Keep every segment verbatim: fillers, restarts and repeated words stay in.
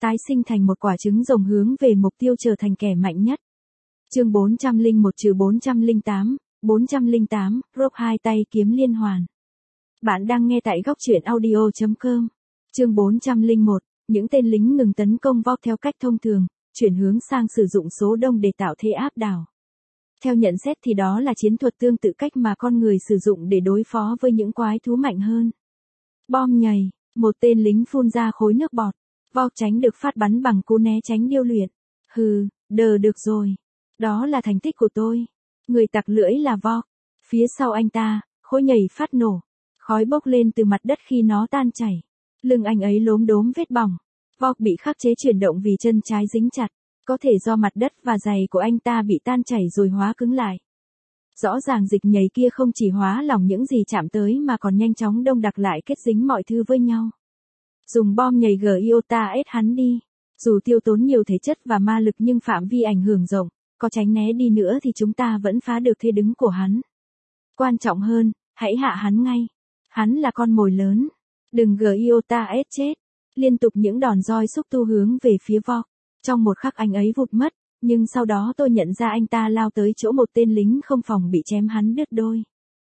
tái sinh thành một quả trứng rồng hướng về mục tiêu trở thành kẻ mạnh nhất. Chương bốn trăm lẻ một trừ bốn trăm lẻ tám, bốn trăm lẻ tám, Rock hai tay kiếm liên hoàn. Bạn đang nghe tại góc truyện audio chấm com. Chương bốn trăm lẻ một, những tên lính ngừng tấn công Vought theo cách thông thường, chuyển hướng sang sử dụng số đông để tạo thế áp đảo. Theo nhận xét thì đó là chiến thuật tương tự cách mà con người sử dụng để đối phó với những quái thú mạnh hơn. Bom nhầy, một tên lính phun ra khối nước bọt. Vought tránh được phát bắn bằng cú né tránh điêu luyện. Hừ, đờ được rồi. Đó là thành tích của tôi. Người tặc lưỡi là Vought. Phía sau anh ta, khối nhầy phát nổ. Khói bốc lên từ mặt đất khi nó tan chảy. Lưng anh ấy lốm đốm vết bỏng. Vought bị khắc chế chuyển động vì chân trái dính chặt. Có thể do mặt đất và giày của anh ta bị tan chảy rồi hóa cứng lại. Rõ ràng dịch nhầy kia không chỉ hóa lỏng những gì chạm tới mà còn nhanh chóng đông đặc lại kết dính mọi thứ với nhau. Dùng bom nhầy Giota ép hắn đi. Dù tiêu tốn nhiều thể chất và ma lực nhưng phạm vi ảnh hưởng rộng, có tránh né đi nữa thì chúng ta vẫn phá được thế đứng của hắn. Quan trọng hơn, hãy hạ hắn ngay. Hắn là con mồi lớn. Đừng Giota ép chết. Liên tục những đòn roi xúc tu hướng về phía Vought. Trong một khắc anh ấy vụt mất, nhưng sau đó tôi nhận ra anh ta lao tới chỗ một tên lính không phòng bị chém hắn đứt đôi.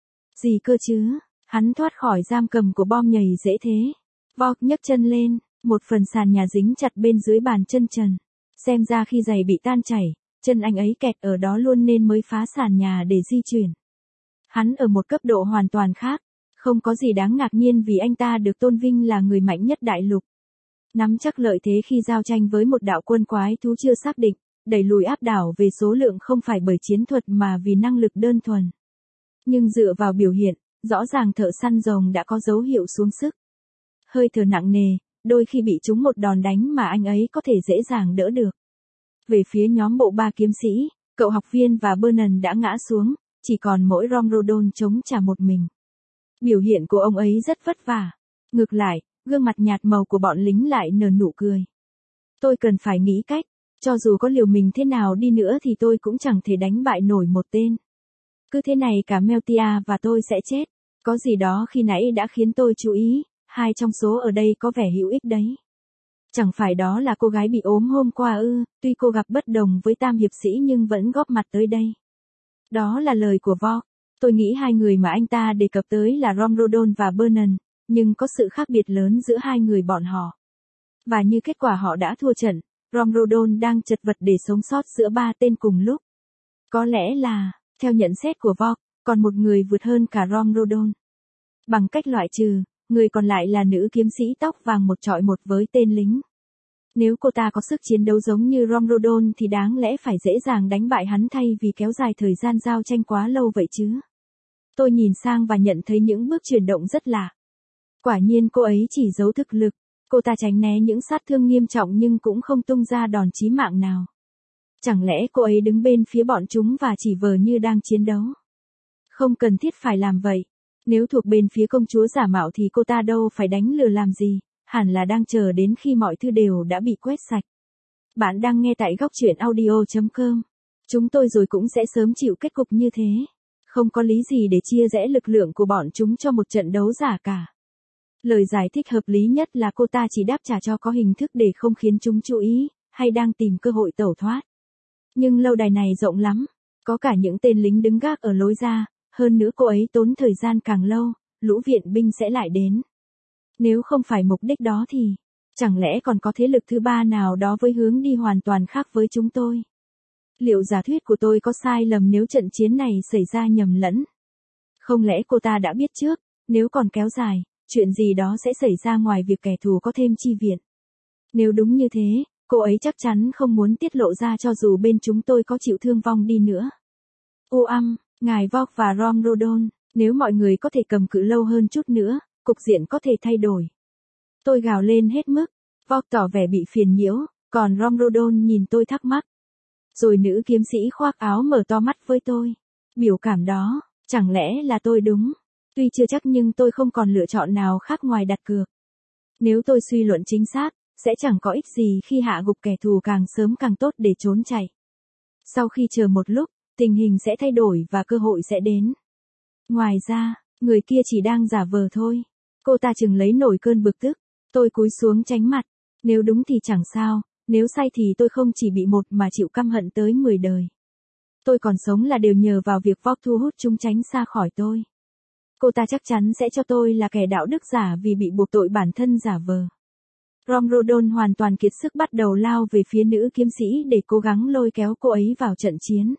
Gì cơ chứ, hắn thoát khỏi giam cầm của bom nhầy dễ thế. Vought nhấc chân lên, một phần sàn nhà dính chặt bên dưới bàn chân trần. Xem ra khi giày bị tan chảy, chân anh ấy kẹt ở đó luôn nên mới phá sàn nhà để di chuyển. Hắn ở một cấp độ hoàn toàn khác, không có gì đáng ngạc nhiên vì anh ta được tôn vinh là người mạnh nhất đại lục. Nắm chắc lợi thế khi giao tranh với một đạo quân quái thú chưa xác định, đẩy lùi áp đảo về số lượng không phải bởi chiến thuật mà vì năng lực đơn thuần. Nhưng dựa vào biểu hiện, rõ ràng thợ săn rồng đã có dấu hiệu xuống sức. Hơi thở nặng nề, đôi khi bị trúng một đòn đánh mà anh ấy có thể dễ dàng đỡ được. Về phía nhóm bộ ba kiếm sĩ, cậu học viên và Bernard đã ngã xuống, chỉ còn mỗi Romrodon chống trả một mình. Biểu hiện của ông ấy rất vất vả. Ngược lại, gương mặt nhạt màu của bọn lính lại nở nụ cười. Tôi cần phải nghĩ cách, cho dù có liều mình thế nào đi nữa thì tôi cũng chẳng thể đánh bại nổi một tên. Cứ thế này cả Meltia và tôi sẽ chết. Có gì đó khi nãy đã khiến tôi chú ý, hai trong số ở đây có vẻ hữu ích đấy. Chẳng phải đó là cô gái bị ốm hôm qua ư, tuy cô gặp bất đồng với tam hiệp sĩ nhưng vẫn góp mặt tới đây. Đó là lời của Vought. Tôi nghĩ hai người mà anh ta đề cập tới là Romrodon và Bernard. Nhưng có sự khác biệt lớn giữa hai người bọn họ. Và như kết quả họ đã thua trận, Romrodon đang chật vật để sống sót giữa ba tên cùng lúc. Có lẽ là, theo nhận xét của Vought, còn một người vượt hơn cả Romrodon. Bằng cách loại trừ, người còn lại là nữ kiếm sĩ tóc vàng một chọi một với tên lính. Nếu cô ta có sức chiến đấu giống như Romrodon thì đáng lẽ phải dễ dàng đánh bại hắn thay vì kéo dài thời gian giao tranh quá lâu vậy chứ. Tôi nhìn sang và nhận thấy những bước chuyển động rất lạ. Quả nhiên cô ấy chỉ giấu thực lực, cô ta tránh né những sát thương nghiêm trọng nhưng cũng không tung ra đòn chí mạng nào. Chẳng lẽ cô ấy đứng bên phía bọn chúng và chỉ vờ như đang chiến đấu? Không cần thiết phải làm vậy. Nếu thuộc bên phía công chúa giả mạo thì cô ta đâu phải đánh lừa làm gì, hẳn là đang chờ đến khi mọi thứ đều đã bị quét sạch. Bạn đang nghe tại góc truyện audio chấm com. Chúng tôi rồi cũng sẽ sớm chịu kết cục như thế. Không có lý gì để chia rẽ lực lượng của bọn chúng cho một trận đấu giả cả. Lời giải thích hợp lý nhất là cô ta chỉ đáp trả cho có hình thức để không khiến chúng chú ý, hay đang tìm cơ hội tẩu thoát. Nhưng lâu đài này rộng lắm, có cả những tên lính đứng gác ở lối ra, hơn nữa cô ấy tốn thời gian càng lâu, lũ viện binh sẽ lại đến. Nếu không phải mục đích đó thì, chẳng lẽ còn có thế lực thứ ba nào đó với hướng đi hoàn toàn khác với chúng tôi? Liệu giả thuyết của tôi có sai lầm nếu trận chiến này xảy ra nhầm lẫn? Không lẽ cô ta đã biết trước, nếu còn kéo dài, chuyện gì đó sẽ xảy ra ngoài việc kẻ thù có thêm chi viện. Nếu đúng như thế, cô ấy chắc chắn không muốn tiết lộ ra cho dù bên chúng tôi có chịu thương vong đi nữa. Ô âm, ngài Vought và Romrodon, nếu mọi người có thể cầm cự lâu hơn chút nữa, cục diện có thể thay đổi. Tôi gào lên hết mức, Vought tỏ vẻ bị phiền nhiễu, còn Romrodon nhìn tôi thắc mắc. Rồi nữ kiếm sĩ khoác áo mở to mắt với tôi. Biểu cảm đó, chẳng lẽ là tôi đúng? Tuy chưa chắc nhưng tôi không còn lựa chọn nào khác ngoài đặt cược. Nếu tôi suy luận chính xác, sẽ chẳng có ích gì khi hạ gục kẻ thù càng sớm càng tốt để trốn chạy. Sau khi chờ một lúc, tình hình sẽ thay đổi và cơ hội sẽ đến. Ngoài ra, người kia chỉ đang giả vờ thôi. Cô ta chừng lấy nổi cơn bực tức. Tôi cúi xuống tránh mặt. Nếu đúng thì chẳng sao, nếu sai thì tôi không chỉ bị một mà chịu căm hận tới mười đời. Tôi còn sống là đều nhờ vào việc Vogue thu hút chúng tránh xa khỏi tôi. Cô ta chắc chắn sẽ cho tôi là kẻ đạo đức giả vì bị buộc tội bản thân giả vờ. Romrodon hoàn toàn kiệt sức bắt đầu lao về phía nữ kiếm sĩ để cố gắng lôi kéo cô ấy vào trận chiến.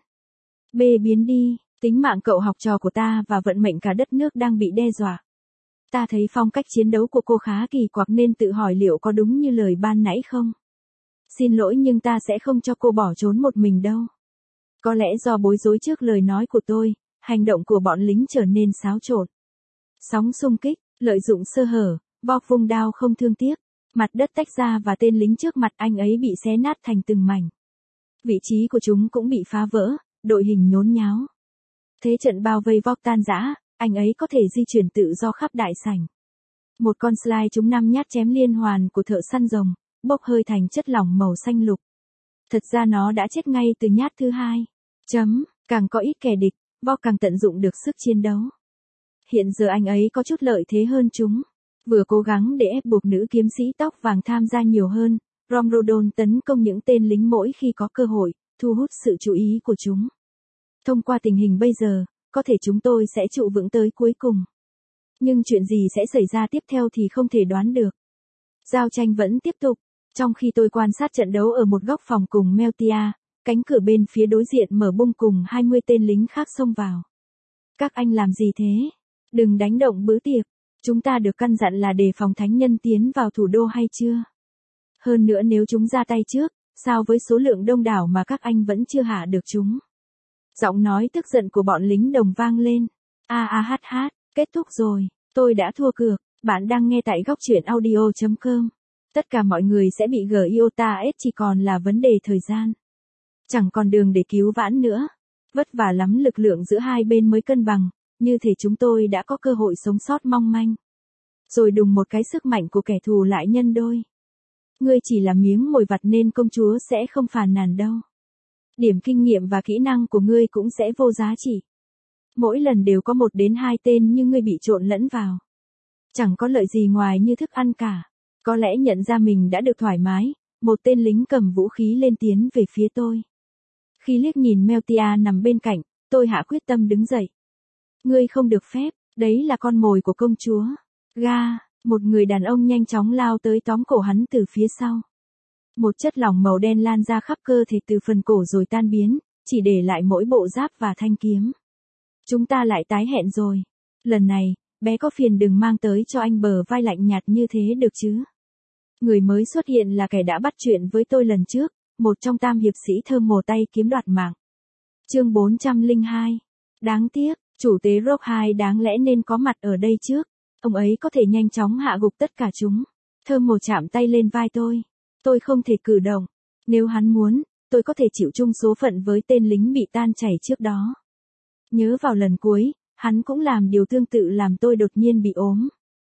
B biến đi, tính mạng cậu học trò của ta và vận mệnh cả đất nước đang bị đe dọa. Ta thấy phong cách chiến đấu của cô khá kỳ quặc nên tự hỏi liệu có đúng như lời ban nãy không? Xin lỗi nhưng ta sẽ không cho cô bỏ trốn một mình đâu. Có lẽ do bối rối trước lời nói của tôi, hành động của bọn lính trở nên xáo trộn. Sóng xung kích, lợi dụng sơ hở, Vogue vung đao không thương tiếc, mặt đất tách ra và tên lính trước mặt anh ấy bị xé nát thành từng mảnh. Vị trí của chúng cũng bị phá vỡ, đội hình nhốn nháo. Thế trận bao vây Vogue tan rã, anh ấy có thể di chuyển tự do khắp đại sảnh. Một con slide trúng năm nhát chém liên hoàn của thợ săn rồng, bốc hơi thành chất lỏng màu xanh lục. Thật ra nó đã chết ngay từ nhát thứ hai. Chấm, càng có ít kẻ địch, Vogue càng tận dụng được sức chiến đấu. Hiện giờ anh ấy có chút lợi thế hơn chúng. Vừa cố gắng để ép buộc nữ kiếm sĩ tóc vàng tham gia nhiều hơn, Romrodon tấn công những tên lính mỗi khi có cơ hội, thu hút sự chú ý của chúng. Thông qua tình hình bây giờ, có thể chúng tôi sẽ trụ vững tới cuối cùng. Nhưng chuyện gì sẽ xảy ra tiếp theo thì không thể đoán được. Giao tranh vẫn tiếp tục. Trong khi tôi quan sát trận đấu ở một góc phòng cùng Meltia, cánh cửa bên phía đối diện mở bung cùng hai mươi tên lính khác xông vào. Các anh làm gì thế? Đừng đánh động bữa tiệc. Chúng ta được căn dặn là đề phòng thánh nhân tiến vào thủ đô hay chưa? Hơn nữa nếu chúng ra tay trước, sao với số lượng đông đảo mà các anh vẫn chưa hạ được chúng? Giọng nói tức giận của bọn lính đồng vang lên. A a hát hát, kết thúc rồi, tôi đã thua cược. Bạn đang nghe tại góc truyện audio chấm com. Tất cả mọi người sẽ bị giê i o tê a ét chỉ còn là vấn đề thời gian. Chẳng còn đường để cứu vãn nữa. Vất vả lắm lực lượng giữa hai bên mới cân bằng, như thể chúng tôi đã có cơ hội sống sót mong manh. Rồi đùng một cái sức mạnh của kẻ thù lại nhân đôi. Ngươi chỉ là miếng mồi vặt nên công chúa sẽ không phàn nàn đâu. Điểm kinh nghiệm và kỹ năng của ngươi cũng sẽ vô giá trị. Mỗi lần đều có một đến hai tên như ngươi bị trộn lẫn vào. Chẳng có lợi gì ngoài như thức ăn cả. Có lẽ nhận ra mình đã được thoải mái, một tên lính cầm vũ khí lên tiến về phía tôi. Khi liếc nhìn Meltia nằm bên cạnh, tôi hạ quyết tâm đứng dậy. Ngươi không được phép, đấy là con mồi của công chúa. Ga, một người đàn ông nhanh chóng lao tới tóm cổ hắn từ phía sau. Một chất lỏng màu đen lan ra khắp cơ thể từ phần cổ rồi tan biến, chỉ để lại mỗi bộ giáp và thanh kiếm. Chúng ta lại tái hẹn rồi. Lần này, bé có phiền đừng mang tới cho anh bờ vai lạnh nhạt như thế được chứ. Người mới xuất hiện là kẻ đã bắt chuyện với tôi lần trước, một trong tam hiệp sĩ thơm mồ tay kiếm đoạt mạng. Chương bốn trăm lẻ hai. Đáng tiếc, chủ tế Rock hai đáng lẽ nên có mặt ở đây trước. Ông ấy có thể nhanh chóng hạ gục tất cả chúng. Thơm mồ chạm tay lên vai tôi. Tôi không thể cử động. Nếu hắn muốn, tôi có thể chịu chung số phận với tên lính bị tan chảy trước đó. Nhớ vào lần cuối, hắn cũng làm điều tương tự làm tôi đột nhiên bị ốm.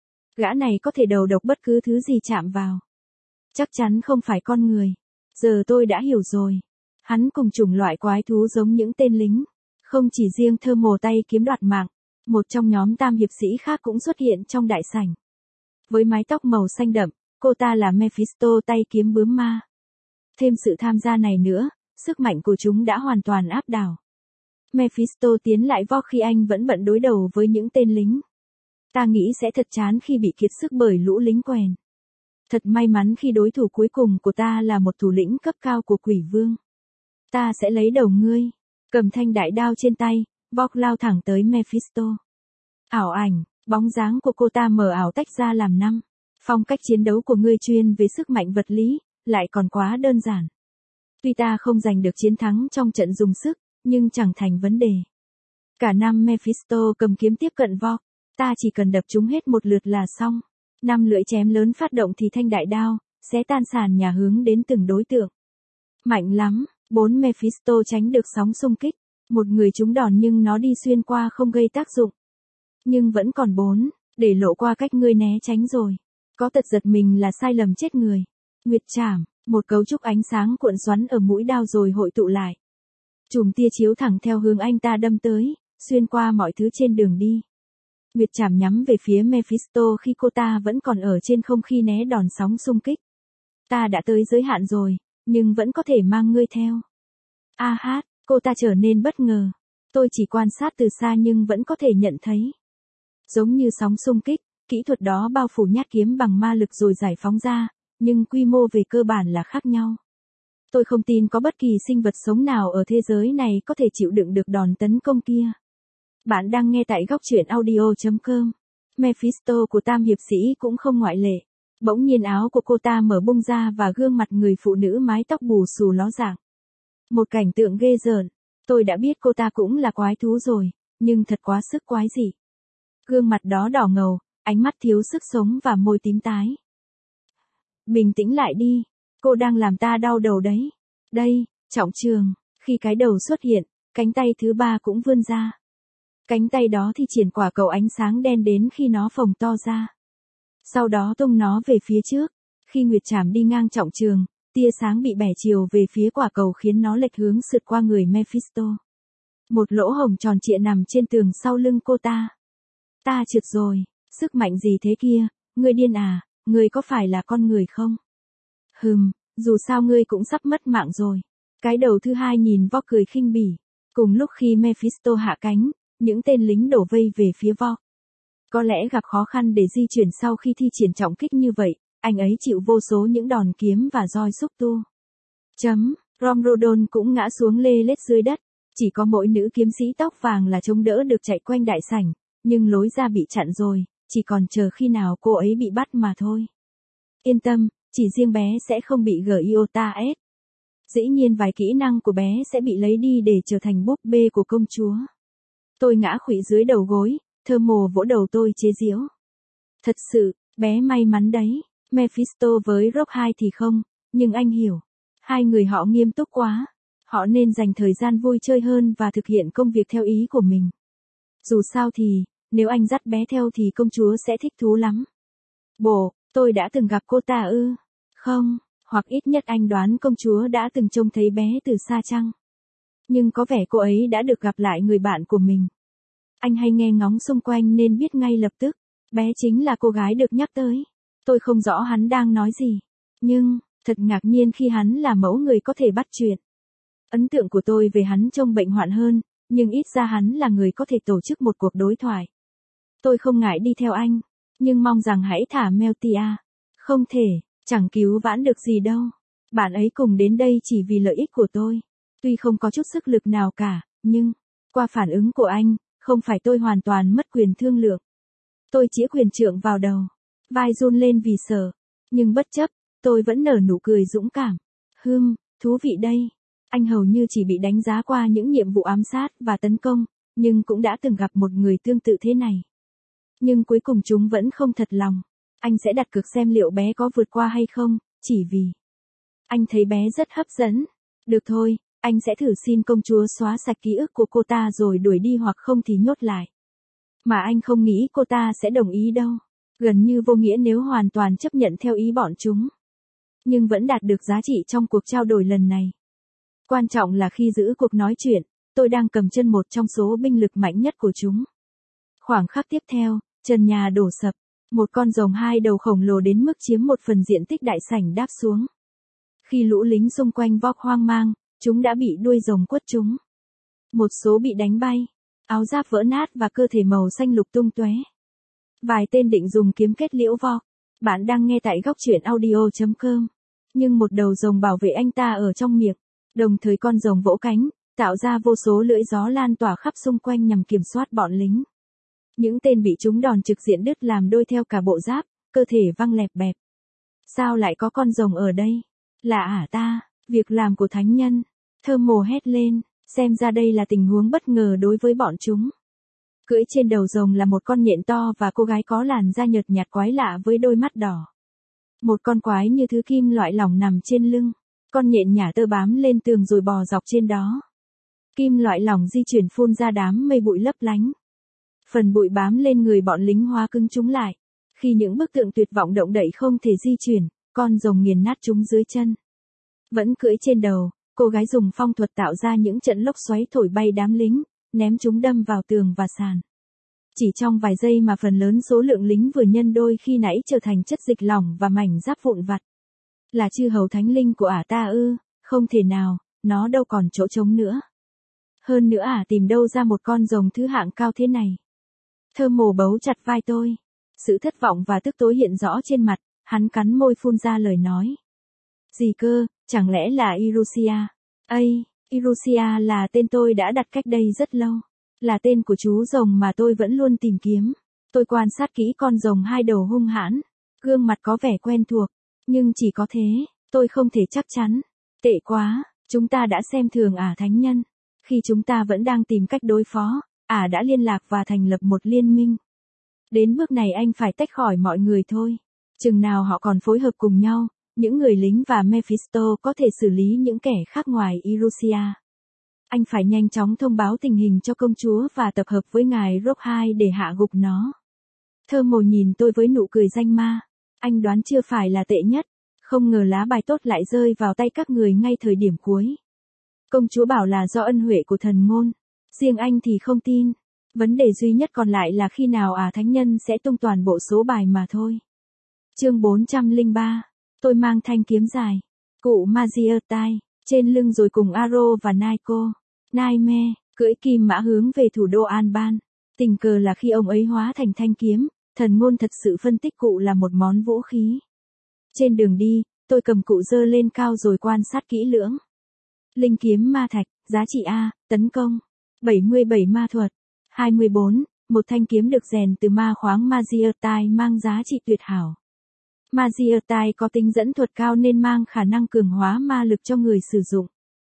Gã này có thể đầu độc bất cứ thứ gì chạm vào. Chắc chắn không phải con người. Giờ tôi đã hiểu rồi. Hắn cùng chủng loại quái thú giống những tên lính. Không chỉ riêng thơm mồ tay kiếm đoạt mạng, một trong nhóm tam hiệp sĩ khác cũng xuất hiện trong đại sảnh. Với mái tóc màu xanh đậm, cô ta là Mephisto tay kiếm bướm ma. Thêm sự tham gia này nữa, sức mạnh của chúng đã hoàn toàn áp đảo. Mephisto tiến lại Vogue khi anh vẫn bận đối đầu với những tên lính. Ta nghĩ sẽ thật chán khi bị kiệt sức bởi lũ lính quèn. Thật may mắn khi đối thủ cuối cùng của ta là một thủ lĩnh cấp cao của quỷ vương. Ta sẽ lấy đầu ngươi. Cầm thanh đại đao trên tay, Vogue lao thẳng tới Mephisto. Ảo ảnh, bóng dáng của cô ta mờ ảo tách ra làm năm. Phong cách chiến đấu của ngươi chuyên về sức mạnh vật lý, lại còn quá đơn giản. Tuy ta không giành được chiến thắng trong trận dùng sức, nhưng chẳng thành vấn đề. Cả năm Mephisto cầm kiếm tiếp cận Vogue, ta chỉ cần đập chúng hết một lượt là xong. Năm lưỡi chém lớn phát động thì thanh đại đao, sẽ tan sàn nhà hướng đến từng đối tượng. Mạnh lắm, bốn Mephisto tránh được sóng xung kích. Một người trúng đòn nhưng nó đi xuyên qua không gây tác dụng. Nhưng vẫn còn bốn, để lộ qua cách ngươi né tránh rồi. Có tật giật mình là sai lầm chết người. Nguyệt trảm, một cấu trúc ánh sáng cuộn xoắn ở mũi đao rồi hội tụ lại. Chùm tia chiếu thẳng theo hướng anh ta đâm tới, xuyên qua mọi thứ trên đường đi. Nguyệt trảm nhắm về phía Mephisto khi cô ta vẫn còn ở trên không khi né đòn sóng xung kích. ta đã tới giới hạn rồi, nhưng vẫn có thể mang ngươi theo. A hát, cô ta trở nên bất ngờ. Tôi chỉ quan sát từ xa nhưng vẫn có thể nhận thấy. Giống như sóng xung kích, kỹ thuật đó bao phủ nhát kiếm bằng ma lực rồi giải phóng ra, nhưng quy mô về cơ bản là khác nhau. Tôi không tin có bất kỳ sinh vật sống nào ở thế giới này có thể chịu đựng được đòn tấn công kia. Bạn đang nghe tại góc truyện audio chấm com. Mephisto của Tam Hiệp Sĩ cũng không ngoại lệ. Bỗng nhiên áo của cô ta mở bung ra và gương mặt người phụ nữ mái tóc bù xù ló dạng. Một cảnh tượng ghê rợn. Tôi đã biết cô ta cũng là quái thú rồi, nhưng thật quá sức quái dị. Gương mặt đó đỏ ngầu, ánh mắt thiếu sức sống và môi tím tái. Bình tĩnh lại đi, cô đang làm ta đau đầu đấy. Đây, Trọng Trường, khi cái đầu xuất hiện, cánh tay thứ ba cũng vươn ra. Cánh tay đó thì triển quả cầu ánh sáng đen đến khi nó phồng to ra. Sau đó tung nó về phía trước, khi Nguyệt Trảm đi ngang Trọng Trường, tia sáng bị bẻ chiều về phía quả cầu khiến nó lệch hướng sượt qua người Mephisto. Một lỗ hổng tròn trịa nằm trên tường sau lưng cô ta. Ta trượt rồi, sức mạnh gì thế kia, ngươi điên à, ngươi có phải là con người không? Hừm, dù sao ngươi cũng sắp mất mạng rồi. Cái đầu thứ hai nhìn Vought cười khinh bỉ. Cùng lúc khi Mephisto hạ cánh, những tên lính đổ vây về phía Vought. Có lẽ gặp khó khăn để di chuyển sau khi thi triển trọng kích như vậy, anh ấy chịu vô số những đòn kiếm và roi xúc tu. Chấm, Romrodon cũng ngã xuống lê lết dưới đất. Chỉ có mỗi nữ kiếm sĩ tóc vàng là chống đỡ được chạy quanh đại sảnh, nhưng lối ra bị chặn rồi, chỉ còn chờ khi nào cô ấy bị bắt mà thôi. Yên tâm, chỉ riêng bé sẽ không bị Giota S. Dĩ nhiên vài kỹ năng của bé sẽ bị lấy đi để trở thành búp bê của công chúa. Tôi ngã khuỵu dưới đầu gối, Thermo vỗ đầu tôi chế giễu. Thật sự, bé may mắn đấy. Mephisto với Rock hai thì không, nhưng anh hiểu. Hai người họ nghiêm túc quá. Họ nên dành thời gian vui chơi hơn và thực hiện công việc theo ý của mình. Dù sao thì, nếu anh dắt bé theo thì công chúa sẽ thích thú lắm. Bồ, tôi đã từng gặp cô ta ư? Không, hoặc ít nhất anh đoán công chúa đã từng trông thấy bé từ xa chăng? Nhưng có vẻ cô ấy đã được gặp lại người bạn của mình. Anh hay nghe ngóng xung quanh nên biết ngay lập tức, bé chính là cô gái được nhắc tới. Tôi không rõ hắn đang nói gì, nhưng, thật ngạc nhiên khi hắn là mẫu người có thể bắt chuyện. Ấn tượng của tôi về hắn trông bệnh hoạn hơn, nhưng ít ra hắn là người có thể tổ chức một cuộc đối thoại. Tôi không ngại đi theo anh, nhưng mong rằng hãy thả Meltia. Không thể, chẳng cứu vãn được gì đâu. Bạn ấy cùng đến đây chỉ vì lợi ích của tôi. Tuy không có chút sức lực nào cả, nhưng, qua phản ứng của anh, không phải tôi hoàn toàn mất quyền thương lượng. Tôi chĩa quyền trượng vào đầu, vai run lên vì sợ, nhưng bất chấp, tôi vẫn nở nụ cười dũng cảm. Hừm, thú vị đây. Anh hầu như chỉ bị đánh giá qua những nhiệm vụ ám sát và tấn công, nhưng cũng đã từng gặp một người tương tự thế này. Nhưng cuối cùng chúng vẫn không thật lòng. Anh sẽ đặt cược xem liệu bé có vượt qua hay không, chỉ vì anh thấy bé rất hấp dẫn. Được thôi, anh sẽ thử xin công chúa xóa sạch ký ức của cô ta rồi đuổi đi hoặc không thì nhốt lại. Mà anh không nghĩ cô ta sẽ đồng ý đâu. Gần như vô nghĩa nếu hoàn toàn chấp nhận theo ý bọn chúng. Nhưng vẫn đạt được giá trị trong cuộc trao đổi lần này. Quan trọng là khi giữ cuộc nói chuyện, tôi đang cầm chân một trong số binh lực mạnh nhất của chúng. Khoảng khắc tiếp theo, trần nhà đổ sập, một con rồng hai đầu khổng lồ đến mức chiếm một phần diện tích đại sảnh đáp xuống. Khi lũ lính xung quanh Vought hoang mang, chúng đã bị đuôi rồng quất chúng. Một số bị đánh bay, áo giáp vỡ nát và cơ thể màu xanh lục tung tóe. Vài tên định dùng kiếm kết liễu Vought. Bạn đang nghe tại góc truyện audio chấm com. Nhưng một đầu rồng bảo vệ anh ta ở trong miệng. Đồng thời con rồng vỗ cánh, tạo ra vô số lưỡi gió lan tỏa khắp xung quanh nhằm kiểm soát bọn lính. Những tên bị trúng đòn trực diện đứt làm đôi theo cả bộ giáp, cơ thể văng lẹp bẹp. Sao lại có con rồng ở đây? Là ả ta, việc làm của thánh nhân. Thermo hét lên, xem ra đây là tình huống bất ngờ đối với bọn chúng. Cưỡi trên đầu rồng là một con nhện to và cô gái có làn da nhợt nhạt quái lạ với đôi mắt đỏ. Một con quái như thứ kim loại lỏng nằm trên lưng. Con nhện nhả tơ bám lên tường rồi bò dọc trên đó. Kim loại lỏng di chuyển phun ra đám mây bụi lấp lánh. Phần bụi bám lên người bọn lính hóa cứng chúng lại. Khi những bức tượng tuyệt vọng động đậy không thể di chuyển, con rồng nghiền nát chúng dưới chân. Vẫn cưỡi trên đầu, cô gái dùng phong thuật tạo ra những trận lốc xoáy thổi bay đám lính, ném chúng đâm vào tường và sàn. Chỉ trong vài giây mà phần lớn số lượng lính vừa nhân đôi khi nãy trở thành chất dịch lỏng và mảnh giáp vụn vặt. Là chư hầu thánh linh của ả ta ư? Không thể nào, nó đâu còn chỗ trống nữa. Hơn nữa ả tìm đâu ra một con rồng thứ hạng cao thế này. Thơm mồ bấu chặt vai tôi. Sự thất vọng và tức tối hiện rõ trên mặt, hắn cắn môi phun ra lời nói. Gì cơ, chẳng lẽ là Irusia? Ây, Irusia là tên tôi đã đặt cách đây rất lâu. Là tên của chú rồng mà tôi vẫn luôn tìm kiếm. Tôi quan sát kỹ con rồng hai đầu hung hãn. Gương mặt có vẻ quen thuộc. Nhưng chỉ có thế, tôi không thể chắc chắn. Tệ quá, chúng ta đã xem thường ả thánh nhân. Khi chúng ta vẫn đang tìm cách đối phó, ả đã liên lạc và thành lập một liên minh. Đến bước này anh phải tách khỏi mọi người thôi. Chừng nào họ còn phối hợp cùng nhau, những người lính và Mephisto có thể xử lý những kẻ khác ngoài Irusia. Anh phải nhanh chóng thông báo tình hình cho công chúa và tập hợp với ngài Rock để hạ gục nó. Thơ mồ nhìn tôi với nụ cười danh ma. Anh đoán chưa phải là tệ nhất. Không ngờ lá bài tốt lại rơi vào tay các người ngay thời điểm cuối. Công chúa bảo là do ân huệ của thần ngôn. Riêng anh thì không tin. Vấn đề duy nhất còn lại là khi nào ả thánh nhân sẽ tung toàn bộ số bài mà thôi. Chương bốn trăm lẻ ba. Tôi mang thanh kiếm dài. Cụ Magiatai, trên lưng rồi cùng Aro và Naiko. Naime, cưỡi kim mã hướng về thủ đô Alban. Tình cờ là khi ông ấy hóa thành thanh kiếm, thần ngôn thật sự phân tích cụ là một món vũ khí. Trên đường đi, tôi cầm cụ giơ lên cao rồi quan sát kỹ lưỡng. Linh kiếm ma thạch, giá trị A, tấn công. bảy mươi bảy ma thuật. hai mươi bốn, một thanh kiếm được rèn từ ma khoáng Magiatai mang giá trị tuyệt hảo. Magiatai có tính dẫn thuật cao nên mang khả năng cường hóa ma lực cho người sử dụng.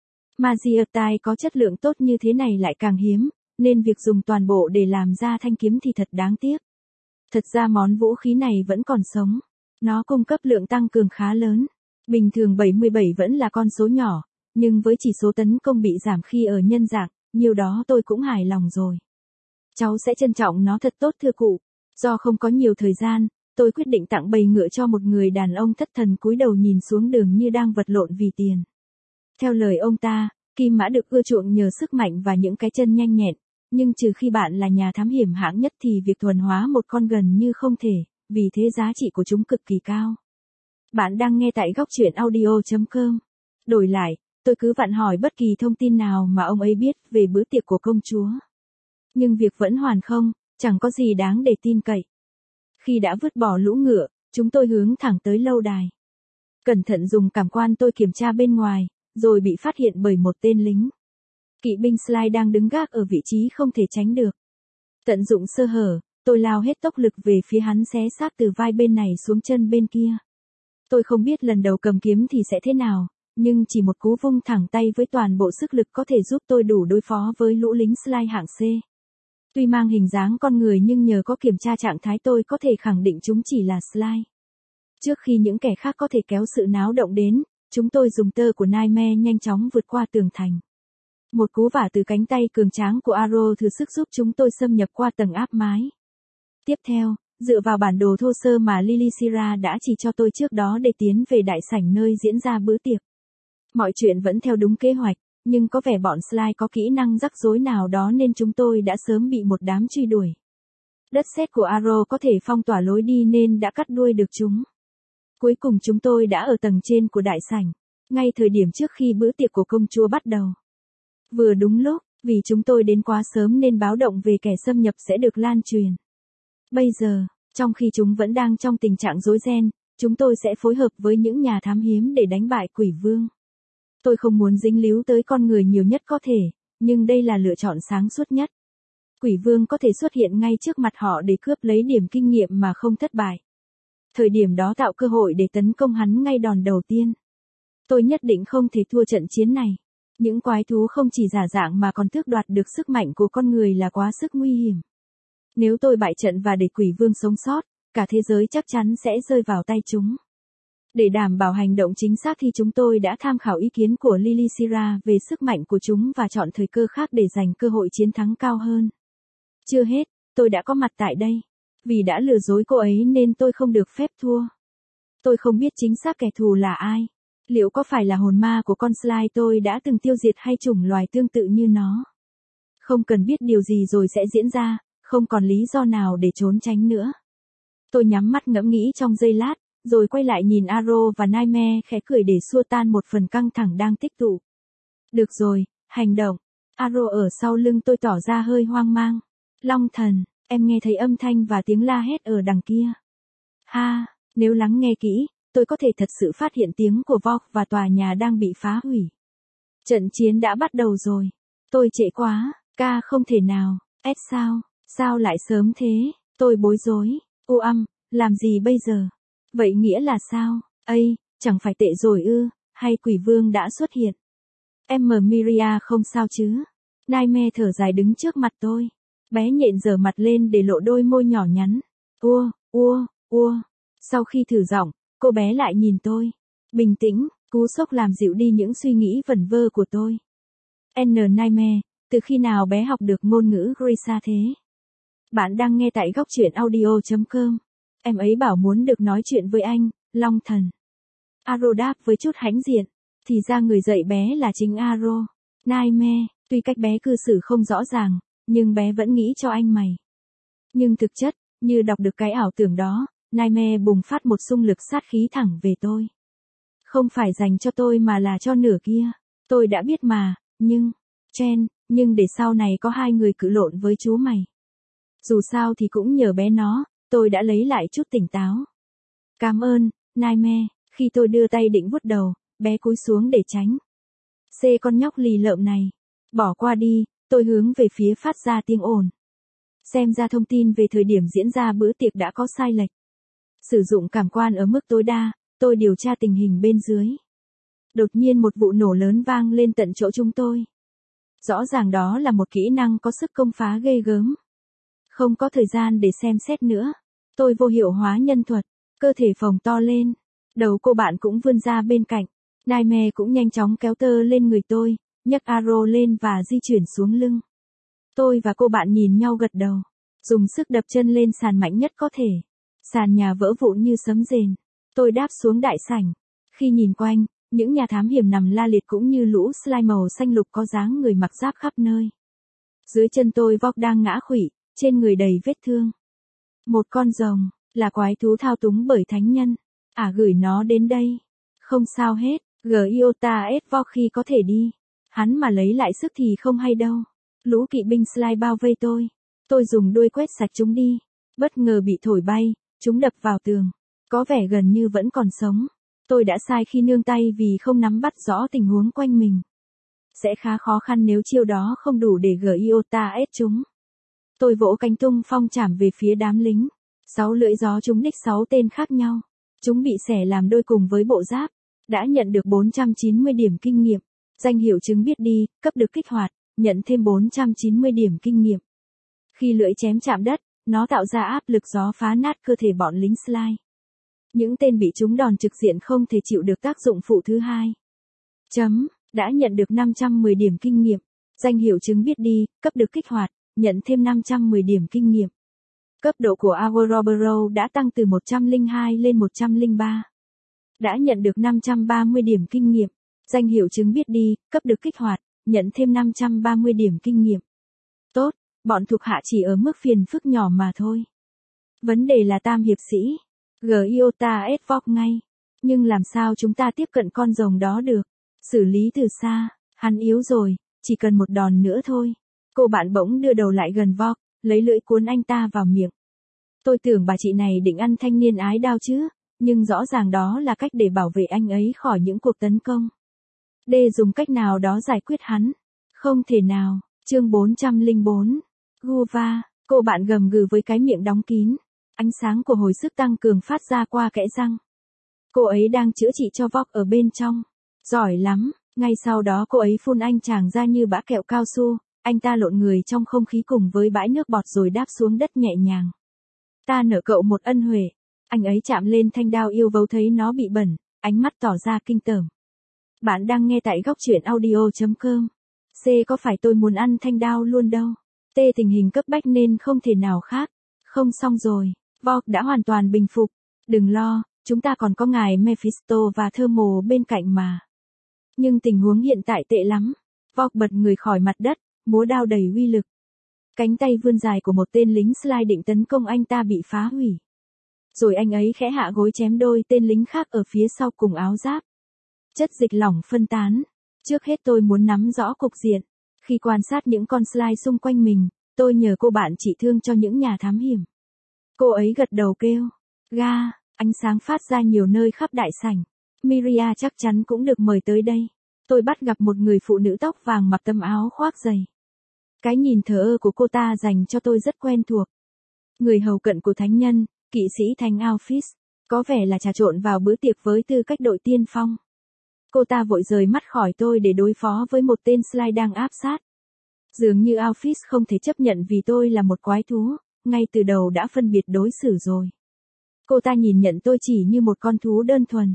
Magiatai có chất lượng tốt như thế này lại càng hiếm, nên việc dùng toàn bộ để làm ra thanh kiếm thì thật đáng tiếc. Thật ra món vũ khí này vẫn còn sống. Nó cung cấp lượng tăng cường khá lớn. Bình thường bảy mươi bảy vẫn là con số nhỏ, nhưng với chỉ số tấn công bị giảm khi ở nhân dạng, nhiều đó tôi cũng hài lòng rồi. Cháu sẽ trân trọng nó thật tốt thưa cụ. Do không có nhiều thời gian, tôi quyết định tặng bầy ngựa cho một người đàn ông thất thần cúi đầu nhìn xuống đường như đang vật lộn vì tiền. Theo lời ông ta, kim mã được ưa chuộng nhờ sức mạnh và những cái chân nhanh nhẹn, nhưng trừ khi bạn là nhà thám hiểm hạng nhất thì việc thuần hóa một con gần như không thể, vì thế giá trị của chúng cực kỳ cao. Bạn đang nghe tại góc truyện audio chấm com. Đổi lại, tôi cứ vặn hỏi bất kỳ thông tin nào mà ông ấy biết về bữa tiệc của công chúa. Nhưng việc vẫn hoàn không, chẳng có gì đáng để tin cậy. Khi đã vứt bỏ lũ ngựa, chúng tôi hướng thẳng tới lâu đài. Cẩn thận dùng cảm quan tôi kiểm tra bên ngoài, rồi bị phát hiện bởi một tên lính. Kỵ binh Sly đang đứng gác ở vị trí không thể tránh được. Tận dụng sơ hở, tôi lao hết tốc lực về phía hắn xé xác từ vai bên này xuống chân bên kia. Tôi không biết lần đầu cầm kiếm thì sẽ thế nào, nhưng chỉ một cú vung thẳng tay với toàn bộ sức lực có thể giúp tôi đủ đối phó với lũ lính Sly hạng C. Tuy mang hình dáng con người nhưng nhờ có kiểm tra trạng thái tôi có thể khẳng định chúng chỉ là Sly. Trước khi những kẻ khác có thể kéo sự náo động đến, chúng tôi dùng tơ của Naime nhanh chóng vượt qua tường thành. Một cú vả từ cánh tay cường tráng của Aro thử sức giúp chúng tôi xâm nhập qua tầng áp mái. Tiếp theo, dựa vào bản đồ thô sơ mà Lilicira đã chỉ cho tôi trước đó để tiến về đại sảnh nơi diễn ra bữa tiệc. Mọi chuyện vẫn theo đúng kế hoạch, nhưng có vẻ bọn Sly có kỹ năng rắc rối nào đó nên chúng tôi đã sớm bị một đám truy đuổi. Đất sét của Aro có thể phong tỏa lối đi nên đã cắt đuôi được chúng. Cuối cùng chúng tôi đã ở tầng trên của đại sảnh, ngay thời điểm trước khi bữa tiệc của công chúa bắt đầu. Vừa đúng lúc, vì chúng tôi đến quá sớm nên báo động về kẻ xâm nhập sẽ được lan truyền. Bây giờ, trong khi chúng vẫn đang trong tình trạng rối ren, chúng tôi sẽ phối hợp với những nhà thám hiểm để đánh bại quỷ vương. Tôi không muốn dính líu tới con người nhiều nhất có thể, nhưng đây là lựa chọn sáng suốt nhất. Quỷ vương có thể xuất hiện ngay trước mặt họ để cướp lấy điểm kinh nghiệm mà không thất bại. Thời điểm đó tạo cơ hội để tấn công hắn ngay đòn đầu tiên. Tôi nhất định không thể thua trận chiến này. Những quái thú không chỉ giả dạng mà còn tước đoạt được sức mạnh của con người là quá sức nguy hiểm. Nếu tôi bại trận và để quỷ vương sống sót, cả thế giới chắc chắn sẽ rơi vào tay chúng. Để đảm bảo hành động chính xác thì chúng tôi đã tham khảo ý kiến của Lilicira về sức mạnh của chúng và chọn thời cơ khác để giành cơ hội chiến thắng cao hơn. Chưa hết, tôi đã có mặt tại đây. Vì đã lừa dối cô ấy nên tôi không được phép thua. Tôi không biết chính xác kẻ thù là ai. Liệu có phải là hồn ma của con Sly tôi đã từng tiêu diệt hay chủng loài tương tự như nó? Không cần biết điều gì rồi sẽ diễn ra, không còn lý do nào để trốn tránh nữa. Tôi nhắm mắt ngẫm nghĩ trong giây lát, rồi quay lại nhìn Arrow và Nightmare khẽ cười để xua tan một phần căng thẳng đang tích tụ. Được rồi, hành động. Arrow ở sau lưng tôi tỏ ra hơi hoang mang. Long thần, em nghe thấy âm thanh và tiếng la hét ở đằng kia. Ha, nếu lắng nghe kỹ, tôi có thể thật sự phát hiện tiếng của Vogue và tòa nhà đang bị phá hủy. Trận chiến đã bắt đầu rồi. Tôi trễ quá, ca không thể nào. Ed sao, sao lại sớm thế? Tôi bối rối. U âm, làm gì bây giờ? Vậy nghĩa là sao? Ây, chẳng phải tệ rồi ư, hay quỷ vương đã xuất hiện? Em mờ Miria không sao chứ? Nightmare thở dài đứng trước mặt tôi. Bé nhện giở mặt lên để lộ đôi môi nhỏ nhắn. Ua, ua, ua. Sau khi thử giọng, cô bé lại nhìn tôi. Bình tĩnh, cú sốc làm dịu đi những suy nghĩ vẩn vơ của tôi. N Nightmare, từ khi nào bé học được ngôn ngữ Grisha thế? Bạn đang nghe tại góc truyện audio chấm com. Em ấy bảo muốn được nói chuyện với anh, Long thần. Arrow đáp với chút hãnh diện. Thì ra người dạy bé là chính Arrow. Nightmare, tuy cách bé cư xử không rõ ràng, nhưng bé vẫn nghĩ cho anh mày. Nhưng thực chất, như đọc được cái ảo tưởng đó, Nightmare bùng phát một xung lực sát khí thẳng về tôi. Không phải dành cho tôi mà là cho nửa kia. Tôi đã biết mà, nhưng... Chen, nhưng để sau này có hai người cự lộn với chú mày. Dù sao thì cũng nhờ bé nó, tôi đã lấy lại chút tỉnh táo. Cảm ơn, Nightmare. Khi tôi đưa tay định vuốt đầu, bé cúi xuống để tránh. C con nhóc lì lợm này. Bỏ qua đi, tôi hướng về phía phát ra tiếng ồn. Xem ra thông tin về thời điểm diễn ra bữa tiệc đã có sai lệch. Sử dụng cảm quan ở mức tối đa, tôi điều tra tình hình bên dưới. Đột nhiên một vụ nổ lớn vang lên tận chỗ chúng tôi. Rõ ràng đó là một kỹ năng có sức công phá ghê gớm. Không có thời gian để xem xét nữa. Tôi vô hiệu hóa nhân thuật, cơ thể phồng to lên. Đầu cô bạn cũng vươn ra bên cạnh. Nightmare cũng nhanh chóng kéo tơ lên người tôi, nhấc Arrow lên và di chuyển xuống lưng. Tôi và cô bạn nhìn nhau gật đầu. Dùng sức đập chân lên sàn mạnh nhất có thể. Sàn nhà vỡ vụn như sấm rền. Tôi đáp xuống đại sảnh. Khi nhìn quanh, những nhà thám hiểm nằm la liệt cũng như lũ slime màu xanh lục có dáng người mặc giáp khắp nơi. Dưới chân tôi Vogue đang ngã khuỵu, trên người đầy vết thương. Một con rồng, là quái thú thao túng bởi thánh nhân. À gửi nó đến đây. Không sao hết, Giota S Vogue khi có thể đi. Hắn mà lấy lại sức thì không hay đâu. Lũ kỵ binh slime bao vây tôi. Tôi dùng đuôi quét sạch chúng đi. Bất ngờ bị thổi bay, chúng đập vào tường. Có vẻ gần như vẫn còn sống. Tôi đã sai khi nương tay vì không nắm bắt rõ tình huống quanh mình. Sẽ khá khó khăn nếu chiêu đó không đủ để Giota S chúng. Tôi vỗ cánh tung phong chảm về phía đám lính. Sáu lưỡi gió chúng đích sáu tên khác nhau. Chúng bị xẻ làm đôi cùng với bộ giáp. Đã nhận được bốn trăm chín mươi điểm kinh nghiệm. Danh hiệu chứng biết đi, cấp được kích hoạt, nhận thêm bốn trăm chín mươi điểm kinh nghiệm. Khi lưỡi chém chạm đất, nó tạo ra áp lực gió phá nát cơ thể bọn lính slime. Những tên bị trúng đòn trực diện không thể chịu được tác dụng phụ thứ hai. Chấm, đã nhận được năm trăm mười điểm kinh nghiệm. Danh hiệu chứng biết đi, cấp được kích hoạt, nhận thêm năm trăm mười điểm kinh nghiệm. Cấp độ của Aurobero đã tăng từ một trăm lẻ hai lên một trăm lẻ ba. Đã nhận được năm trăm ba mươi điểm kinh nghiệm. Danh hiệu chứng biết đi, cấp được kích hoạt, nhận thêm năm trăm ba mươi điểm kinh nghiệm. Tốt, bọn thuộc hạ chỉ ở mức phiền phức nhỏ mà thôi. Vấn đề là tam hiệp sĩ. Giota S Vogue ngay. Nhưng làm sao chúng ta tiếp cận con rồng đó được? Xử lý từ xa, hắn yếu rồi, chỉ cần một đòn nữa thôi. Cô bạn bỗng đưa đầu lại gần Vogue, lấy lưỡi cuốn anh ta vào miệng. Tôi tưởng bà chị này định ăn thanh niên ái đao chứ, nhưng rõ ràng đó là cách để bảo vệ anh ấy khỏi những cuộc tấn công. D dùng cách nào đó giải quyết hắn. Không thể nào. Chương bốn trăm lẻ bốn. Guva, cô bạn gầm gừ với cái miệng đóng kín. Ánh sáng của hồi sức tăng cường phát ra qua kẽ răng. Cô ấy đang chữa trị cho Vogue ở bên trong. Giỏi lắm. Ngay sau đó cô ấy phun anh chàng ra như bã kẹo cao su. Anh ta lộn người trong không khí cùng với bãi nước bọt rồi đáp xuống đất nhẹ nhàng. Ta nợ cậu một ân huệ. Anh ấy chạm lên thanh đao yêu vấu thấy nó bị bẩn, ánh mắt tỏ ra kinh tởm. Bạn đang nghe tại góc truyện audio chấm com. C có phải tôi muốn ăn thanh đao luôn đâu. T tình hình cấp bách nên không thể nào khác. Không xong rồi, Vogue đã hoàn toàn bình phục. Đừng lo, chúng ta còn có ngài Mephisto và Thermo bên cạnh mà. Nhưng tình huống hiện tại tệ lắm. Vogue bật người khỏi mặt đất, múa đao đầy uy lực. Cánh tay vươn dài của một tên lính slime định tấn công anh ta bị phá hủy. Rồi anh ấy khẽ hạ gối chém đôi tên lính khác ở phía sau cùng áo giáp. Chất dịch lỏng phân tán. Trước hết tôi muốn nắm rõ cục diện. Khi quan sát những con slide xung quanh mình, tôi nhờ cô bạn trị thương cho những nhà thám hiểm. Cô ấy gật đầu kêu. Ga, ánh sáng phát ra nhiều nơi khắp đại sảnh. Miria chắc chắn cũng được mời tới đây. Tôi bắt gặp một người phụ nữ tóc vàng mặc tấm áo khoác dày. Cái nhìn thờ ơ của cô ta dành cho tôi rất quen thuộc. Người hầu cận của thánh nhân, kỵ sĩ thánh Alphys, có vẻ là trà trộn vào bữa tiệc với tư cách đội tiên phong. Cô ta vội rời mắt khỏi tôi để đối phó với một tên slide đang áp sát. Dường như Alphys không thể chấp nhận vì tôi là một quái thú, ngay từ đầu đã phân biệt đối xử rồi. Cô ta nhìn nhận tôi chỉ như một con thú đơn thuần.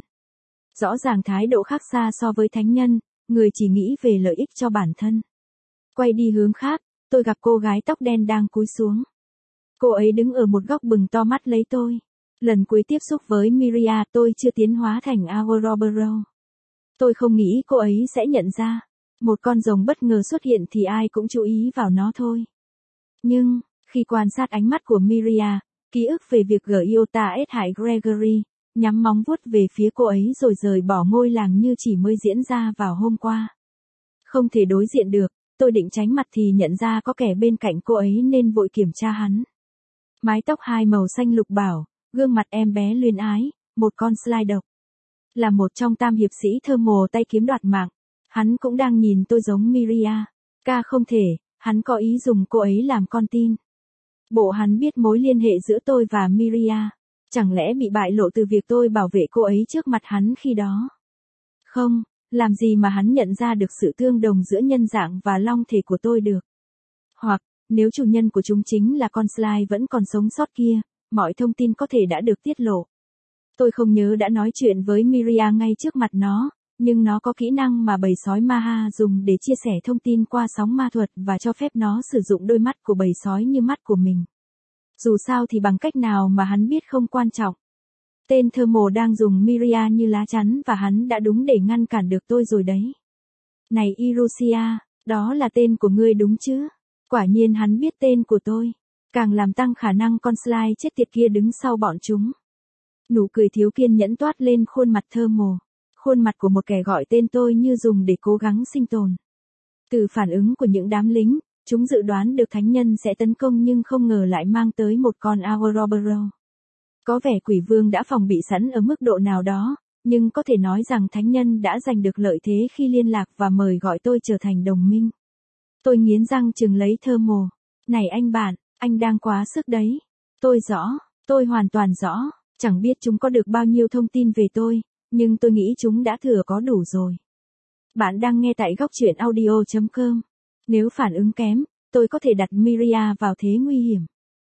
Rõ ràng thái độ khác xa so với thánh nhân, người chỉ nghĩ về lợi ích cho bản thân. Quay đi hướng khác, tôi gặp cô gái tóc đen đang cúi xuống. Cô ấy đứng ở một góc bừng to mắt lấy tôi. Lần cuối tiếp xúc với Miria tôi chưa tiến hóa thành Aurobero. Tôi không nghĩ cô ấy sẽ nhận ra. Một con rồng bất ngờ xuất hiện thì ai cũng chú ý vào nó thôi. Nhưng, khi quan sát ánh mắt của Miria, ký ức về việc Giota ết hại Gregory, nhắm móng vuốt về phía cô ấy rồi rời bỏ ngôi làng như chỉ mới diễn ra vào hôm qua. Không thể đối diện được, tôi định tránh mặt thì nhận ra có kẻ bên cạnh cô ấy nên vội kiểm tra hắn. Mái tóc hai màu xanh lục bảo, gương mặt em bé luyến ái, một con slide độc. Là một trong tam hiệp sĩ thơ mồ tay kiếm đoạt mạng, hắn cũng đang nhìn tôi giống Miria. Ca không thể, hắn có ý dùng cô ấy làm con tin. Bộ hắn biết mối liên hệ giữa tôi và Miria. Chẳng lẽ bị bại lộ từ việc tôi bảo vệ cô ấy trước mặt hắn khi đó? Không, làm gì mà hắn nhận ra được sự tương đồng giữa nhân dạng và long thể của tôi được. Hoặc, nếu chủ nhân của chúng chính là con slide vẫn còn sống sót kia, mọi thông tin có thể đã được tiết lộ. Tôi không nhớ đã nói chuyện với Miria ngay trước mặt nó, nhưng nó có kỹ năng mà bầy sói Maha dùng để chia sẻ thông tin qua sóng ma thuật và cho phép nó sử dụng đôi mắt của bầy sói như mắt của mình. Dù sao thì bằng cách nào mà hắn biết không quan trọng. Tên thơ mồ đang dùng Miria như lá chắn và hắn đã đúng để ngăn cản được tôi rồi đấy. Này Irusia, đó là tên của ngươi đúng chứ? Quả nhiên hắn biết tên của tôi. Càng làm tăng khả năng con slide chết tiệt kia đứng sau bọn chúng. Nụ cười thiếu kiên nhẫn toát lên khuôn mặt thơ mồ. Khuôn mặt của một kẻ gọi tên tôi như dùng để cố gắng sinh tồn. Từ phản ứng của những đám lính, chúng dự đoán được thánh nhân sẽ tấn công nhưng không ngờ lại mang tới một con Aurobero. Có vẻ quỷ vương đã phòng bị sẵn ở mức độ nào đó, nhưng có thể nói rằng thánh nhân đã giành được lợi thế khi liên lạc và mời gọi tôi trở thành đồng minh. Tôi nghiến răng chừng lấy thơ mồ. Này anh bạn, anh đang quá sức đấy. Tôi rõ, tôi hoàn toàn rõ, chẳng biết chúng có được bao nhiêu thông tin về tôi, nhưng tôi nghĩ chúng đã thừa có đủ rồi. Bạn đang nghe tại góc truyện audio chấm com. Nếu phản ứng kém, tôi có thể đặt Miria vào thế nguy hiểm.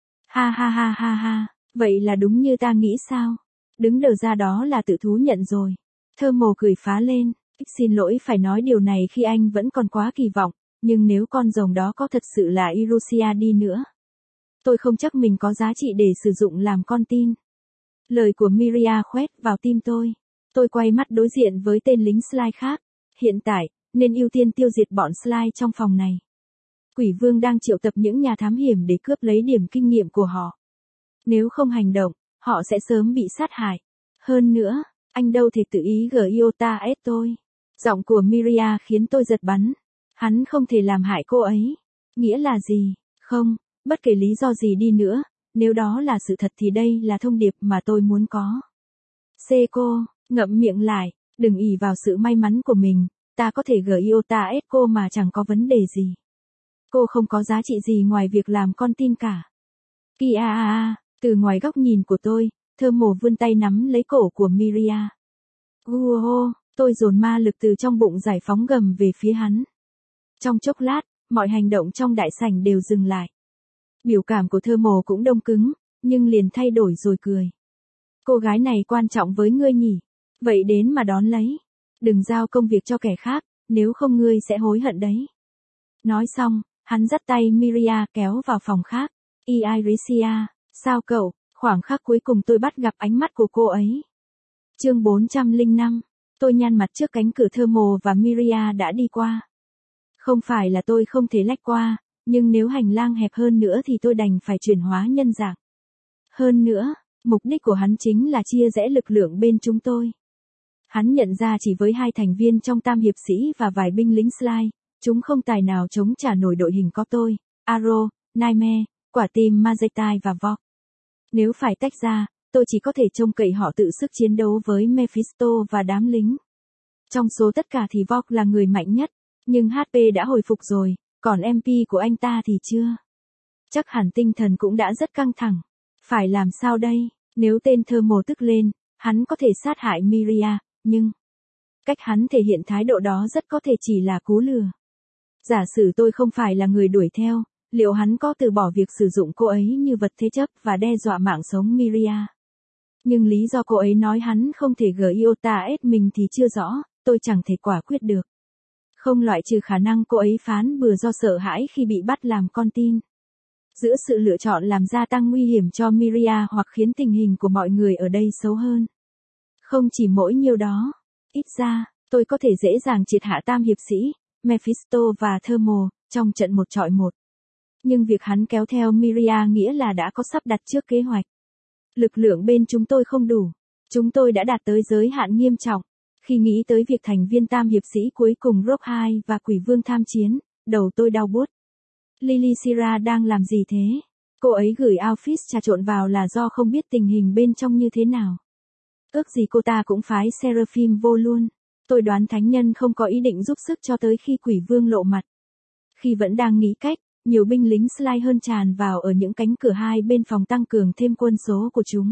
Ha ha ha ha ha, vậy là đúng như ta nghĩ sao? Đứng đờ ra đó là tự thú nhận rồi. Thơ mồ cười phá lên. Xin lỗi phải nói điều này khi anh vẫn còn quá kỳ vọng, nhưng nếu con rồng đó có thật sự là Irusia đi nữa, tôi không chắc mình có giá trị để sử dụng làm con tin. Lời của Miria khoét vào tim tôi. Tôi quay mắt đối diện với tên lính slide khác. Hiện tại, nên ưu tiên tiêu diệt bọn slide trong phòng này. Quỷ vương đang triệu tập những nhà thám hiểm để cướp lấy điểm kinh nghiệm của họ. Nếu không hành động, họ sẽ sớm bị sát hại. Hơn nữa, anh đâu thể tự ý Giota ết tôi. Giọng của Miria khiến tôi giật bắn. Hắn không thể làm hại cô ấy. Nghĩa là gì? Không, bất kể lý do gì đi nữa, nếu đó là sự thật thì đây là thông điệp mà tôi muốn có. Seiko, ngậm miệng lại, đừng ỷ vào sự may mắn của mình, ta có thể Giota ết cô mà chẳng có vấn đề gì. Cô không có giá trị gì ngoài việc làm con tin cả. Kia a a, từ ngoài góc nhìn của tôi, thơ mồ vươn tay nắm lấy cổ của Miria. Uoho, tôi dồn ma lực từ trong bụng giải phóng gầm về phía hắn. Trong chốc lát, mọi hành động trong đại sảnh đều dừng lại. Biểu cảm của thơ mồ cũng đông cứng, nhưng liền thay đổi rồi cười. Cô gái này quan trọng với ngươi nhỉ? Vậy đến mà đón lấy. Đừng giao công việc cho kẻ khác, nếu không ngươi sẽ hối hận đấy. Nói xong, hắn dắt tay Miria kéo vào phòng khác. Irisia, sao cậu? Khoảng khắc cuối cùng tôi bắt gặp ánh mắt của cô ấy. Chương bốn trăm lẻ năm. Tôi nhăn mặt trước cánh cửa thơ mồ và Miria đã đi qua. Không phải là tôi không thể lách qua, nhưng nếu hành lang hẹp hơn nữa thì tôi đành phải chuyển hóa nhân dạng. Hơn nữa, Mục đích của hắn chính là chia rẽ lực lượng bên chúng tôi. Hắn nhận ra chỉ với hai thành viên trong tam hiệp sĩ và vài binh lính Sly, chúng không tài nào chống trả nổi đội hình có tôi, Arrow, Nightmare, quả tim Mazetai và Vogue. Nếu phải tách ra, tôi chỉ có thể trông cậy họ tự sức chiến đấu với Mephisto và đám lính. Trong số tất cả thì Vogue là người mạnh nhất, nhưng hát pê đã hồi phục rồi, còn em pê của anh ta thì chưa. Chắc hẳn tinh thần cũng đã rất căng thẳng. Phải làm sao đây? Nếu tên Thermo tức lên, hắn có thể sát hại Miria, nhưng cách hắn thể hiện thái độ đó rất có thể chỉ là cú lừa. Giả sử tôi không phải là người đuổi theo, liệu hắn có từ bỏ việc sử dụng cô ấy như vật thế chấp và đe dọa mạng sống Miria? Nhưng lý do cô ấy nói hắn không thể gỡ iota ép mình thì chưa rõ, tôi chẳng thể quả quyết được. Không loại trừ khả năng cô ấy phán bừa do sợ hãi khi bị bắt làm con tin. Giữa sự lựa chọn làm gia tăng nguy hiểm cho Miria hoặc khiến tình hình của mọi người ở đây xấu hơn. Không chỉ mỗi nhiêu đó, ít ra, tôi có thể dễ dàng triệt hạ tam hiệp sĩ, Mephisto và Thermo, trong trận một chọi một. Nhưng việc hắn kéo theo Miria nghĩa là đã có sắp đặt trước kế hoạch. Lực lượng bên chúng tôi không đủ. Chúng tôi đã đạt tới giới hạn nghiêm trọng. Khi nghĩ tới việc thành viên tam hiệp sĩ cuối cùng Rogue hai và Quỷ Vương tham chiến, đầu tôi đau buốt. Lily Sierra đang làm gì thế? Cô ấy gửi outfit trà trộn vào là do không biết tình hình bên trong như thế nào. Ước gì cô ta cũng phái Seraphim vô luôn. Tôi đoán thánh nhân không có ý định giúp sức cho tới khi Quỷ Vương lộ mặt. Khi vẫn đang nghĩ cách, nhiều binh lính Sly hơn tràn vào ở những cánh cửa hai bên phòng tăng cường thêm quân số của chúng.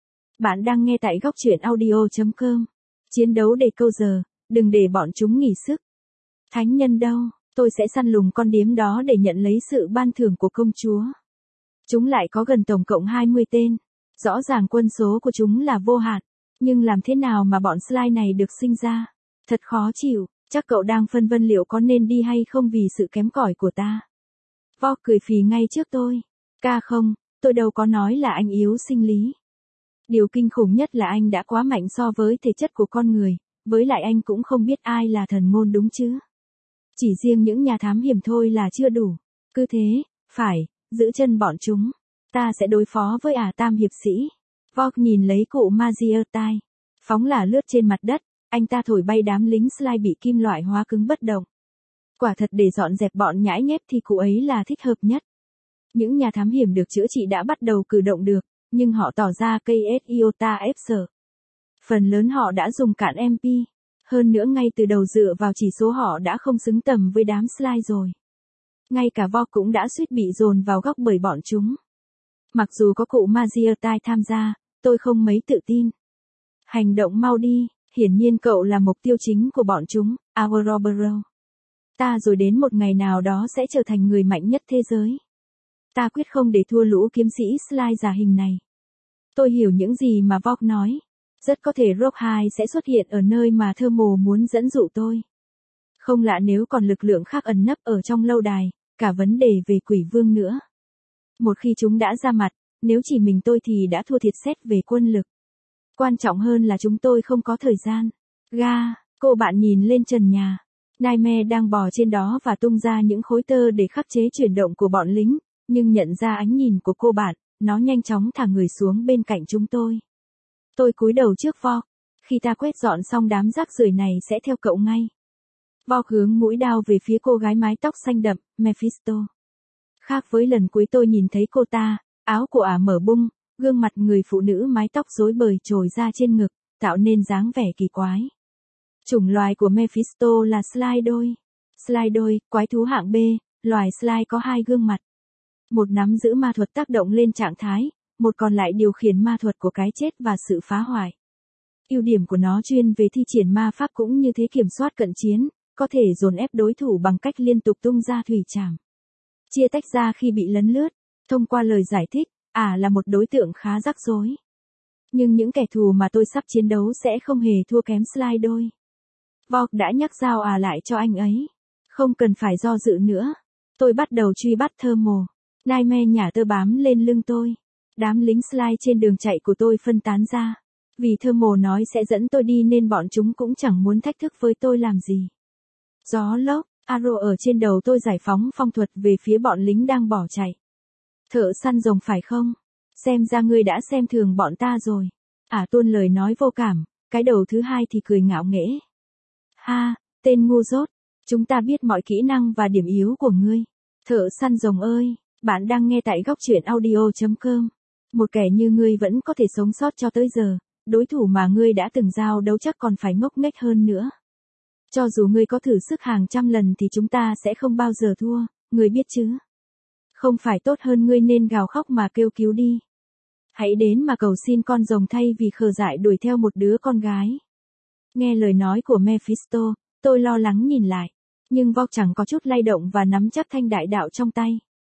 Bạn đang nghe tại góc truyện audio chấm com. Chiến đấu để câu giờ, đừng để bọn chúng nghỉ sức. Thánh nhân đâu? Tôi sẽ săn lùng con điếm đó để nhận lấy sự ban thưởng của công chúa. Chúng lại có gần tổng cộng hai mươi tên. Rõ ràng quân số của chúng là vô hạn. Nhưng làm thế nào mà bọn Sly này được sinh ra? Thật khó chịu, chắc cậu đang phân vân liệu có nên đi hay không vì sự kém cỏi của ta. Vogue cười phì ngay trước tôi. Ca không, tôi đâu có nói là anh yếu sinh lý. Điều kinh khủng nhất là anh đã quá mạnh so với thể chất của con người, với lại anh cũng không biết ai là thần ngôn đúng chứ. Chỉ riêng những nhà thám hiểm thôi là chưa đủ. Cứ thế, phải, giữ chân bọn chúng. Ta sẽ đối phó với ả tam hiệp sĩ. Vogue nhìn lấy cụ Mazetai. Phóng là lướt trên mặt đất, anh ta thổi bay đám lính Sly bị kim loại hóa cứng bất động. Quả thật để dọn dẹp bọn nhãi nhép thì cụ ấy là thích hợp nhất. Những nhà thám hiểm được chữa trị đã bắt đầu cử động được, nhưng họ tỏ ra cây S iota ép sợ. Phần lớn họ đã dùng cạn em pê. Hơn nữa ngay từ đầu dựa vào chỉ số họ đã không xứng tầm với đám Sly rồi. Ngay cả Vogue cũng đã suýt bị dồn vào góc bởi bọn chúng. Mặc dù có cụ Mazetai tham gia, tôi không mấy tự tin. Hành động mau đi, hiển nhiên cậu là mục tiêu chính của bọn chúng, Aurobero. Ta rồi đến một ngày nào đó sẽ trở thành người mạnh nhất thế giới. Ta quyết không để thua lũ kiếm sĩ Sly giả hình này. Tôi hiểu những gì mà Vogue nói. Rất có thể Rogue hai sẽ xuất hiện ở nơi mà Thermo muốn dẫn dụ tôi. Không lạ nếu còn lực lượng khác ẩn nấp ở trong lâu đài, cả vấn đề về Quỷ Vương nữa. Một khi chúng đã ra mặt, nếu chỉ mình tôi thì đã thua thiệt xét về quân lực. Quan trọng hơn là chúng tôi không có thời gian. Ga, cô bạn nhìn lên trần nhà. Nightmare đang bò trên đó và tung ra những khối tơ để khắc chế chuyển động của bọn lính, nhưng nhận ra ánh nhìn của cô bạn, nó nhanh chóng thả người xuống bên cạnh chúng tôi. Tôi cúi đầu trước Vogue. Khi ta quét dọn xong đám rác rưởi này sẽ theo cậu ngay. Vogue hướng mũi đao về phía cô gái mái tóc xanh đậm, Mephisto. Khác với lần cuối tôi nhìn thấy cô ta, áo của ả mở bung, gương mặt người phụ nữ mái tóc rối bời trồi ra trên ngực, tạo nên dáng vẻ kỳ quái. Chủng loài của Mephisto là Slydoi. Slydoi, quái thú hạng B, loài Sly có hai gương mặt. Một nắm giữ ma thuật tác động lên trạng thái, một còn lại điều khiển ma thuật của cái chết và sự phá hoại. Ưu điểm của nó chuyên về thi triển ma pháp cũng như thế kiểm soát cận chiến, có thể dồn ép đối thủ bằng cách liên tục tung ra thủy trảm. Chia tách ra khi bị lấn lướt, thông qua lời giải thích, ả à là một đối tượng khá rắc rối. Nhưng những kẻ thù mà tôi sắp chiến đấu sẽ không hề thua kém Slydoi. Vogue đã nhắc giao à lại cho anh ấy. Không cần phải do dự nữa. Tôi bắt đầu truy bắt Thermo. Nightmare nhả tơ bám lên lưng tôi. Đám lính Sly trên đường chạy của tôi phân tán ra. Vì Thermo nói sẽ dẫn tôi đi nên bọn chúng cũng chẳng muốn thách thức với tôi làm gì. Gió lốc, Arrow ở trên đầu tôi giải phóng phong thuật về phía bọn lính đang bỏ chạy. Thợ săn rồng phải không? Xem ra ngươi đã xem thường bọn ta rồi. Ả tuôn lời nói vô cảm, cái đầu thứ hai thì cười ngạo nghễ. Ha, tên ngu dốt, chúng ta biết mọi kỹ năng và điểm yếu của ngươi. Thợ săn rồng ơi, bạn đang nghe tại góc truyện audio chấm com. Một kẻ như ngươi vẫn có thể sống sót cho tới giờ, đối thủ mà ngươi đã từng giao đấu chắc còn phải ngốc nghếch hơn nữa. Cho dù ngươi có thử sức hàng trăm lần thì chúng ta sẽ không bao giờ thua, ngươi biết chứ? Không phải tốt hơn ngươi nên gào khóc mà kêu cứu đi. Hãy đến mà cầu xin con rồng thay vì khờ dại đuổi theo một đứa con gái. Nghe lời nói của Mephisto, tôi lo lắng nhìn lại. Nhưng Vought chẳng có chút lay động và nắm chắc thanh đại đạo trong tay.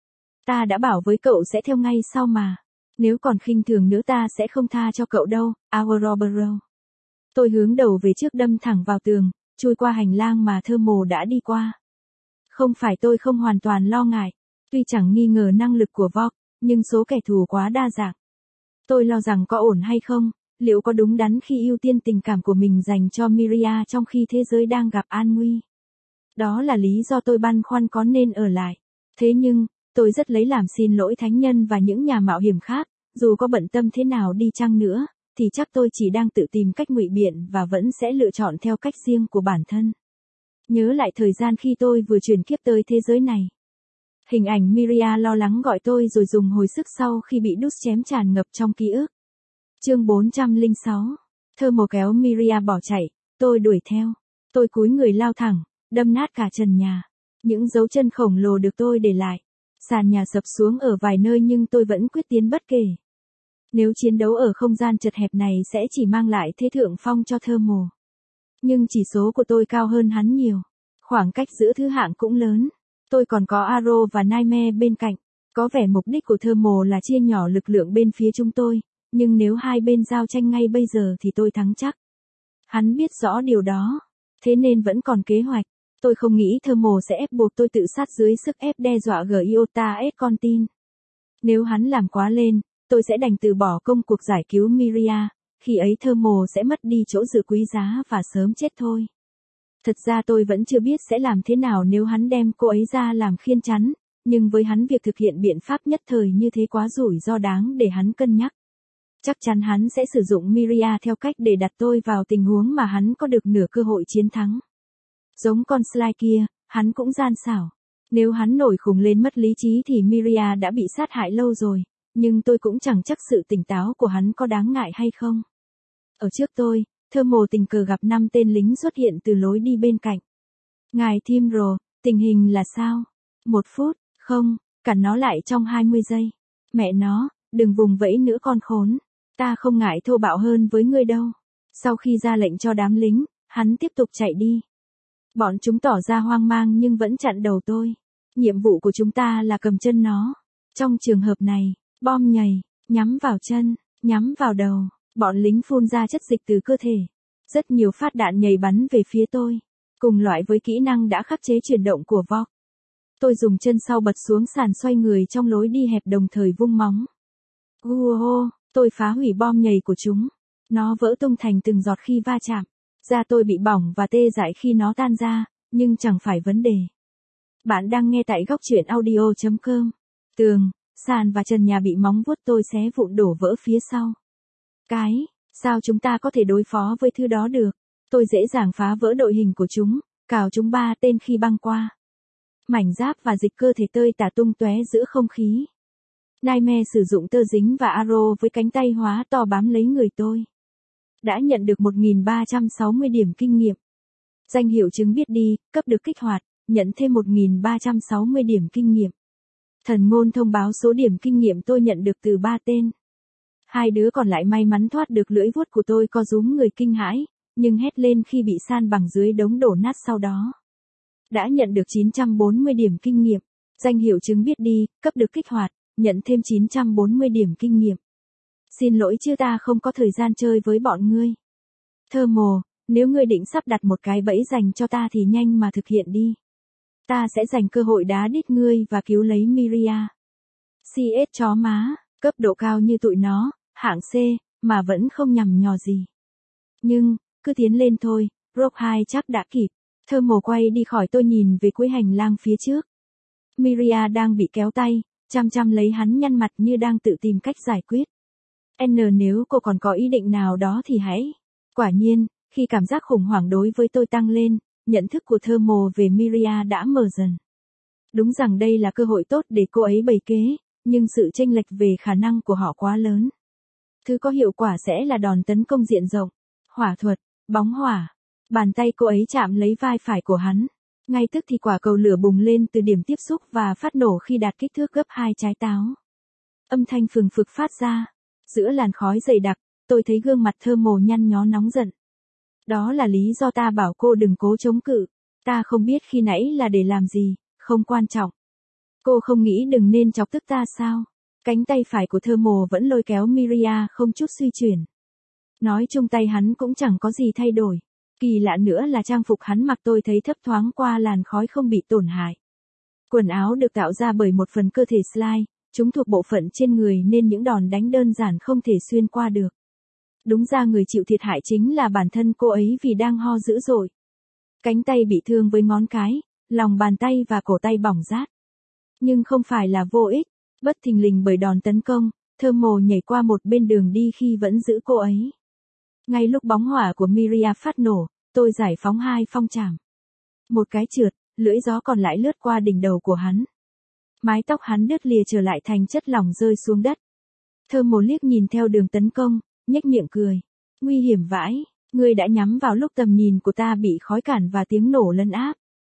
Ta đã bảo với cậu sẽ theo ngay sau mà. Nếu còn khinh thường nữa ta sẽ không tha cho cậu đâu, Ouroboros. Tôi hướng đầu về trước đâm thẳng vào tường, chui qua hành lang mà Thermo đã đi qua. Không phải tôi không hoàn toàn lo ngại. Tuy chẳng nghi ngờ năng lực của Vought, nhưng số kẻ thù quá đa dạng. Tôi lo rằng có ổn hay không, liệu có đúng đắn khi ưu tiên tình cảm của mình dành cho Miria trong khi thế giới đang gặp an nguy. Đó là lý do tôi băn khoăn có nên ở lại. Thế nhưng, tôi rất lấy làm xin lỗi thánh nhân và những nhà mạo hiểm khác, dù có bận tâm thế nào đi chăng nữa, thì chắc tôi chỉ đang tự tìm cách ngụy biện và vẫn sẽ lựa chọn theo cách riêng của bản thân. Nhớ lại thời gian khi tôi vừa chuyển kiếp tới thế giới này. Hình ảnh Miria lo lắng gọi tôi rồi dùng hồi sức sau khi bị đút chém tràn ngập trong ký ức. Chương bốn trăm lẻ sáu. Thermo kéo Miria bỏ chạy, tôi đuổi theo. Tôi cúi người lao thẳng, đâm nát cả trần nhà. Những dấu chân khổng lồ được tôi để lại. Sàn nhà sập xuống ở vài nơi nhưng tôi vẫn quyết tiến bất kể. Nếu chiến đấu ở không gian chật hẹp này sẽ chỉ mang lại thế thượng phong cho Thermo. Nhưng chỉ số của tôi cao hơn hắn nhiều. Khoảng cách giữa thứ hạng cũng lớn. Tôi còn có Arrow và Nightmare bên cạnh. Có vẻ mục đích của Thermo là chia nhỏ lực lượng bên phía chúng tôi. Nhưng nếu hai bên giao tranh ngay bây giờ thì tôi thắng chắc. Hắn biết rõ điều đó. Thế nên vẫn còn kế hoạch. Tôi không nghĩ Thermo sẽ ép buộc tôi tự sát dưới sức ép đe dọa Giota S con tin. Nếu hắn làm quá lên, tôi sẽ đành từ bỏ công cuộc giải cứu Miria. Khi ấy Thermo sẽ mất đi chỗ dựa quý giá và sớm chết thôi. Thật ra tôi vẫn chưa biết sẽ làm thế nào nếu hắn đem cô ấy ra làm khiên chắn, nhưng với hắn việc thực hiện biện pháp nhất thời như thế quá rủi ro đáng để hắn cân nhắc. Chắc chắn hắn sẽ sử dụng Miria theo cách để đặt tôi vào tình huống mà hắn có được nửa cơ hội chiến thắng. Giống con Sly kia, hắn cũng gian xảo. Nếu hắn nổi khùng lên mất lý trí thì Miria đã bị sát hại lâu rồi, nhưng tôi cũng chẳng chắc sự tỉnh táo của hắn có đáng ngại hay không. Ở trước tôi, Thermo tình cờ gặp năm tên lính xuất hiện từ lối đi bên cạnh. Ngài Timro, tình hình là sao? Một phút, không, cản nó lại trong hai mươi giây. Mẹ nó, đừng vùng vẫy nữa con khốn. Ta không ngại thô bạo hơn với ngươi đâu. Sau khi ra lệnh cho đám lính, hắn tiếp tục chạy đi. Bọn chúng tỏ ra hoang mang nhưng vẫn chặn đầu tôi. Nhiệm vụ của chúng ta là cầm chân nó. Trong trường hợp này, bom nhảy, nhắm vào chân, nhắm vào đầu. Bọn lính phun ra chất dịch từ cơ thể. Rất nhiều phát đạn nhảy bắn về phía tôi. Cùng loại với kỹ năng đã khắc chế chuyển động của Vought. Tôi dùng chân sau bật xuống sàn xoay người trong lối đi hẹp đồng thời vung móng. Uoho, tôi phá hủy bom nhảy của chúng. Nó vỡ tung thành từng giọt khi va chạm. Da tôi bị bỏng và tê dại khi nó tan ra, nhưng chẳng phải vấn đề. Bạn đang nghe tại góc truyện audio chấm com. Tường, sàn và trần nhà bị móng vuốt tôi xé vụn đổ vỡ phía sau. Cái, sao chúng ta có thể đối phó với thứ đó được? Tôi dễ dàng phá vỡ đội hình của chúng, cào chúng ba tên khi băng qua. Mảnh giáp và dịch cơ thể tơi tả tung tóe giữa không khí. Nightmare sử dụng tơ dính và Arrow với cánh tay hóa to bám lấy người tôi. Đã nhận được một nghìn ba trăm sáu mươi điểm kinh nghiệm. Danh hiệu chứng biết đi, cấp được kích hoạt, nhận thêm một nghìn ba trăm sáu mươi điểm kinh nghiệm. Thần ngôn thông báo số điểm kinh nghiệm tôi nhận được từ ba tên. Hai đứa còn lại may mắn thoát được lưỡi vuốt của tôi co rúm người kinh hãi, nhưng hét lên khi bị san bằng dưới đống đổ nát sau đó. Đã nhận được chín trăm bốn mươi điểm kinh nghiệm. Danh hiệu chứng biết đi, cấp được kích hoạt, nhận thêm chín trăm bốn mươi điểm kinh nghiệm. Xin lỗi chứ ta không có thời gian chơi với bọn ngươi. Thermo, nếu ngươi định sắp đặt một cái bẫy dành cho ta thì nhanh mà thực hiện đi. Ta sẽ dành cơ hội đá đít ngươi và cứu lấy Miria. xê ét chó má, cấp độ cao như tụi nó, hạng C, mà vẫn không nhằm nhò gì. Nhưng, cứ tiến lên thôi, Rock hai chắc đã kịp. Thermo quay đi khỏi tôi nhìn về cuối hành lang phía trước. Miria đang bị kéo tay, chăm chăm lấy hắn nhăn mặt như đang tự tìm cách giải quyết. N nếu cô còn có ý định nào đó thì hãy. Quả nhiên, khi cảm giác khủng hoảng đối với tôi tăng lên, nhận thức của Thermal về Miria đã mờ dần. Đúng rằng đây là cơ hội tốt để cô ấy bày kế, nhưng sự chênh lệch về khả năng của họ quá lớn. Thứ có hiệu quả sẽ là đòn tấn công diện rộng, hỏa thuật, bóng hỏa. Bàn tay cô ấy chạm lấy vai phải của hắn. Ngay tức thì quả cầu lửa bùng lên từ điểm tiếp xúc và phát nổ khi đạt kích thước gấp hai trái táo. Âm thanh phừng phực phát ra. Giữa làn khói dày đặc, tôi thấy gương mặt Thermal nhăn nhó nóng giận. Đó là lý do ta bảo cô đừng cố chống cự. Ta không biết khi nãy là để làm gì, không quan trọng. Cô không nghĩ đừng nên chọc tức ta sao? Cánh tay phải của Thermal vẫn lôi kéo Miria không chút suy chuyển. Nói chung tay hắn cũng chẳng có gì thay đổi. Kỳ lạ nữa là trang phục hắn mặc tôi thấy thấp thoáng qua làn khói không bị tổn hại. Quần áo được tạo ra bởi một phần cơ thể slime, chúng thuộc bộ phận trên người nên những đòn đánh đơn giản không thể xuyên qua được. Đúng ra người chịu thiệt hại chính là bản thân cô ấy vì đang ho dữ dội. Cánh tay bị thương với ngón cái, lòng bàn tay và cổ tay bỏng rát. Nhưng không phải là vô ích, bất thình lình bởi đòn tấn công, Thermal nhảy qua một bên đường đi khi vẫn giữ cô ấy. Ngay lúc bóng hỏa của Miria phát nổ, tôi giải phóng hai phong trảm. Một cái trượt, lưỡi gió còn lại lướt qua đỉnh đầu của hắn. Mái tóc hắn đứt lìa trở lại thành chất lỏng rơi xuống đất. Thermal liếc nhìn theo đường tấn công, nhếch miệng cười. Nguy hiểm vãi, ngươi đã nhắm vào lúc tầm nhìn của ta bị khói cản và tiếng nổ lấn áp.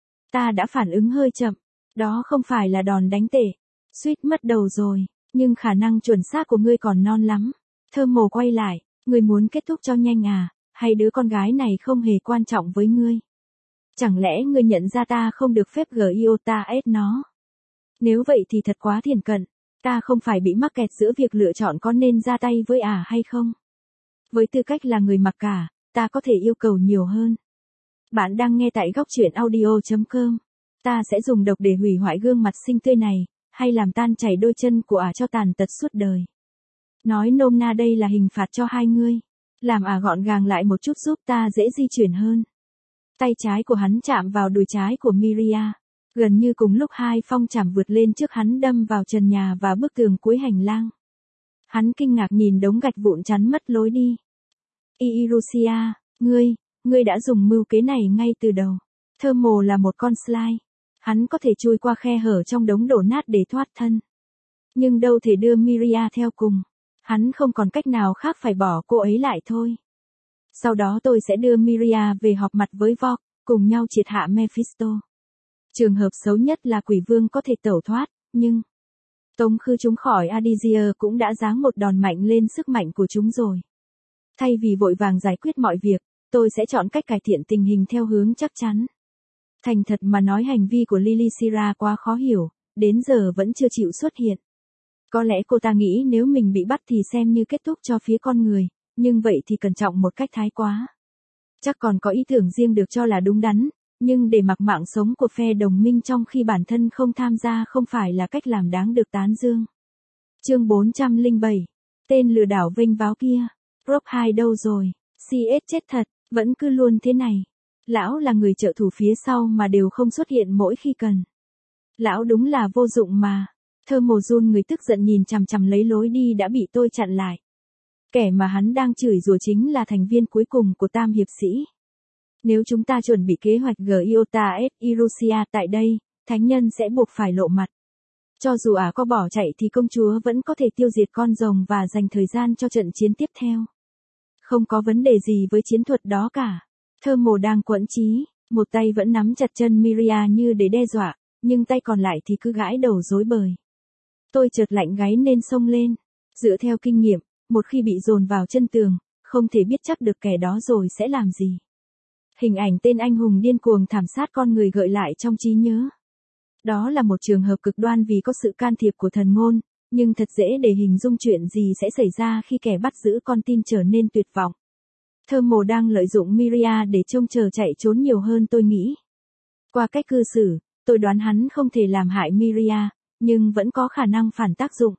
Ta đã phản ứng hơi chậm, đó không phải là đòn đánh tệ. Suýt mất đầu rồi, nhưng khả năng chuẩn xác của ngươi còn non lắm. Thermal quay lại, ngươi muốn kết thúc cho nhanh à, hay đứa con gái này không hề quan trọng với ngươi? Chẳng lẽ ngươi nhận ra ta không được phép gờ iota ép nó? Nếu vậy thì thật quá thiển cận, ta không phải bị mắc kẹt giữa việc lựa chọn có nên ra tay với ả hay không. Với tư cách là người mặc cả, ta có thể yêu cầu nhiều hơn. Bạn đang nghe tại góc truyện audio chấm com. Ta sẽ dùng độc để hủy hoại gương mặt xinh tươi này, hay làm tan chảy đôi chân của ả cho tàn tật suốt đời. Nói nôm na đây là hình phạt cho hai ngươi. Làm ả gọn gàng lại một chút giúp ta dễ di chuyển hơn. Tay trái của hắn chạm vào đùi trái của Miria. Gần như cùng lúc hai phong trảm vượt lên trước hắn đâm vào trần nhà và bức tường cuối hành lang. Hắn kinh ngạc nhìn đống gạch vụn chắn mất lối đi. Irusia, ngươi, ngươi đã dùng mưu kế này ngay từ đầu. Thermal là một con slime. Hắn có thể chui qua khe hở trong đống đổ nát để thoát thân. Nhưng đâu thể đưa Miria theo cùng. Hắn không còn cách nào khác phải bỏ cô ấy lại thôi. Sau đó tôi sẽ đưa Miria về họp mặt với Vogue, cùng nhau triệt hạ Mephisto. Trường hợp xấu nhất là quỷ vương có thể tẩu thoát, nhưng tống khứ chúng khỏi Adizia cũng đã giáng một đòn mạnh lên sức mạnh của chúng rồi. Thay vì vội vàng giải quyết mọi việc, tôi sẽ chọn cách cải thiện tình hình theo hướng chắc chắn. Thành thật mà nói hành vi của Lily Sierra quá khó hiểu, đến giờ vẫn chưa chịu xuất hiện. Có lẽ cô ta nghĩ nếu mình bị bắt thì xem như kết thúc cho phía con người, nhưng vậy thì cẩn trọng một cách thái quá. Chắc còn có ý tưởng riêng được cho là đúng đắn, nhưng để mặc mạng sống của phe đồng minh trong khi bản thân không tham gia không phải là cách làm đáng được tán dương. Chương bốn trăm lẻ bảy. Tên lừa đảo vênh váo kia. Rob hai đâu rồi? xê ét chết thật, vẫn cứ luôn thế này. Lão là người trợ thủ phía sau mà đều không xuất hiện mỗi khi cần. Lão đúng là vô dụng mà. Thermal run người tức giận nhìn chằm chằm lấy lối đi đã bị tôi chặn lại. Kẻ mà hắn đang chửi rủa chính là thành viên cuối cùng của Tam Hiệp Sĩ. Nếu chúng ta chuẩn bị kế hoạch Giota F. Irusia tại đây, thánh nhân sẽ buộc phải lộ mặt. Cho dù ả có bỏ chạy thì công chúa vẫn có thể tiêu diệt con rồng và dành thời gian cho trận chiến tiếp theo. Không có vấn đề gì với chiến thuật đó cả. Thermal đang quẫn trí, một tay vẫn nắm chặt chân Miria như để đe dọa, nhưng tay còn lại thì cứ gãi đầu rối bời. Tôi chợt lạnh gáy nên xông lên. Dựa theo kinh nghiệm, một khi bị dồn vào chân tường, không thể biết chắc được kẻ đó rồi sẽ làm gì. Hình ảnh tên anh hùng điên cuồng thảm sát con người gợi lại trong trí nhớ. Đó là một trường hợp cực đoan vì có sự can thiệp của thần ngôn, nhưng thật dễ để hình dung chuyện gì sẽ xảy ra khi kẻ bắt giữ con tin trở nên tuyệt vọng. Thermal đang lợi dụng Miria để trông chờ chạy trốn nhiều hơn tôi nghĩ. Qua cách cư xử, tôi đoán hắn không thể làm hại Miria, nhưng vẫn có khả năng phản tác dụng.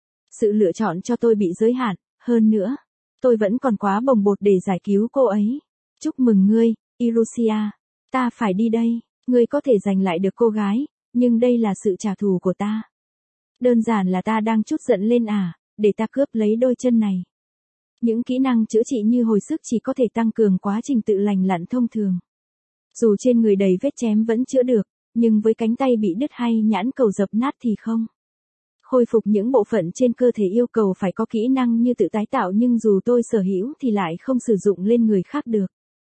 Sự lựa chọn cho tôi bị giới hạn, hơn nữa, tôi vẫn còn quá bồng bột để giải cứu cô ấy. Chúc mừng ngươi, Irusia. Ta phải đi đây, ngươi có thể giành lại được cô gái, nhưng đây là sự trả thù của ta. Đơn giản là ta đang chút giận lên à, để ta cướp lấy đôi chân này. Những kỹ năng chữa trị như hồi sức chỉ có thể tăng cường quá trình tự lành lặn thông thường. Dù trên người đầy vết chém vẫn chữa được, nhưng với cánh tay bị đứt hay nhãn cầu dập nát thì không. Khôi phục những bộ phận trên cơ thể yêu cầu phải có kỹ năng như tự tái tạo, nhưng dù tôi sở hữu thì lại không sử dụng lên người khác được.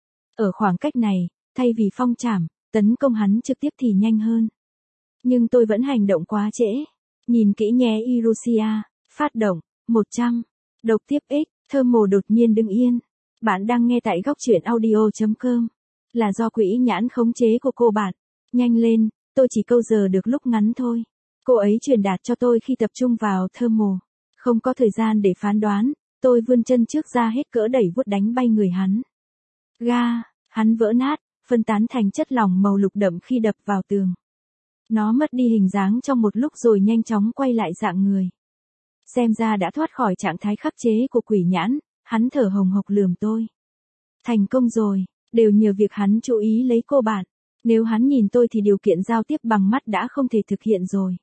Ở khoảng cách này, thay vì phong trảm, tấn công hắn trực tiếp thì nhanh hơn. Nhưng tôi vẫn hành động quá trễ. Nhìn kỹ nhé Irusia, phát động, một trăm, độc tiếp X, Thermal đột nhiên đứng yên. Bạn đang nghe tại góc truyện audio chấm com. Là do quỹ nhãn khống chế của cô bạn. Nhanh lên, tôi chỉ câu giờ được lúc ngắn thôi. Cô ấy truyền đạt cho tôi khi tập trung vào Thermal. Không có thời gian để phán đoán, tôi vươn chân trước ra hết cỡ đẩy vuốt đánh bay người hắn. Ga, hắn vỡ nát, phân tán thành chất lỏng màu lục đậm khi đập vào tường. Nó mất đi hình dáng trong một lúc rồi nhanh chóng quay lại dạng người. Xem ra đã thoát khỏi trạng thái khắc chế của quỷ nhãn, hắn thở hồng hộc lườm tôi. Thành công rồi, đều nhờ việc hắn chú ý lấy cô bạn. Nếu hắn nhìn tôi thì điều kiện giao tiếp bằng mắt đã không thể thực hiện rồi.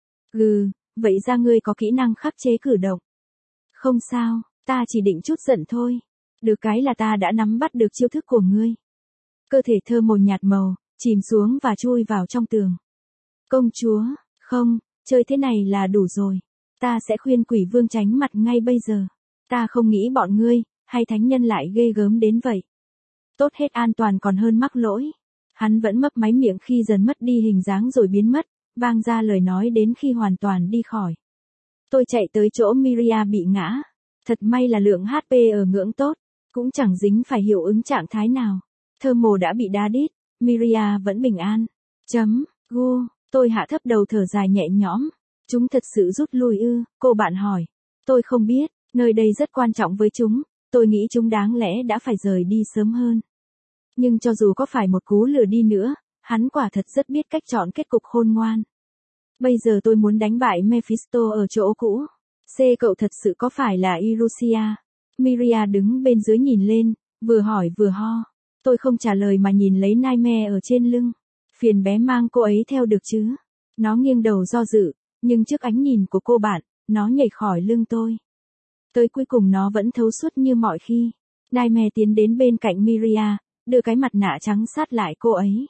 Gừ, vậy ra ngươi có kỹ năng khắc chế cử động. Không sao, ta chỉ định chút giận thôi. Được cái là ta đã nắm bắt được chiêu thức của ngươi. Cơ thể thơ màu nhạt màu, chìm xuống và chui vào trong tường. Công chúa, không, chơi thế này là đủ rồi. Ta sẽ khuyên quỷ vương tránh mặt ngay bây giờ. Ta không nghĩ bọn ngươi, hay thánh nhân lại ghê gớm đến vậy. Tốt hết an toàn còn hơn mắc lỗi. Hắn vẫn mấp máy miệng khi dần mất đi hình dáng rồi biến mất, vang ra lời nói đến khi hoàn toàn đi khỏi. Tôi chạy tới chỗ Miria bị ngã. Thật may là lượng hát pê ở ngưỡng tốt, cũng chẳng dính phải hiệu ứng trạng thái nào. Thermal đã bị đá đít, Miria vẫn bình an. Chấm, gu, tôi hạ thấp đầu thở dài nhẹ nhõm. Chúng thật sự rút lui ư, cô bạn hỏi. Tôi không biết, nơi đây rất quan trọng với chúng, tôi nghĩ chúng đáng lẽ đã phải rời đi sớm hơn. Nhưng cho dù có phải một cú lừa đi nữa, hắn quả thật rất biết cách chọn kết cục khôn ngoan. Bây giờ tôi muốn đánh bại Mephisto ở chỗ cũ. C cậu thật sự có phải là Irusia? Miria đứng bên dưới nhìn lên, vừa hỏi vừa ho. Tôi không trả lời mà nhìn lấy Nightmare ở trên lưng. Phiền bé mang cô ấy theo được chứ? Nó nghiêng đầu do dự, nhưng trước ánh nhìn của cô bạn, nó nhảy khỏi lưng tôi. Tới cuối cùng nó vẫn thấu suốt như mọi khi. Nightmare tiến đến bên cạnh Miria, đưa cái mặt nạ trắng sát lại cô ấy.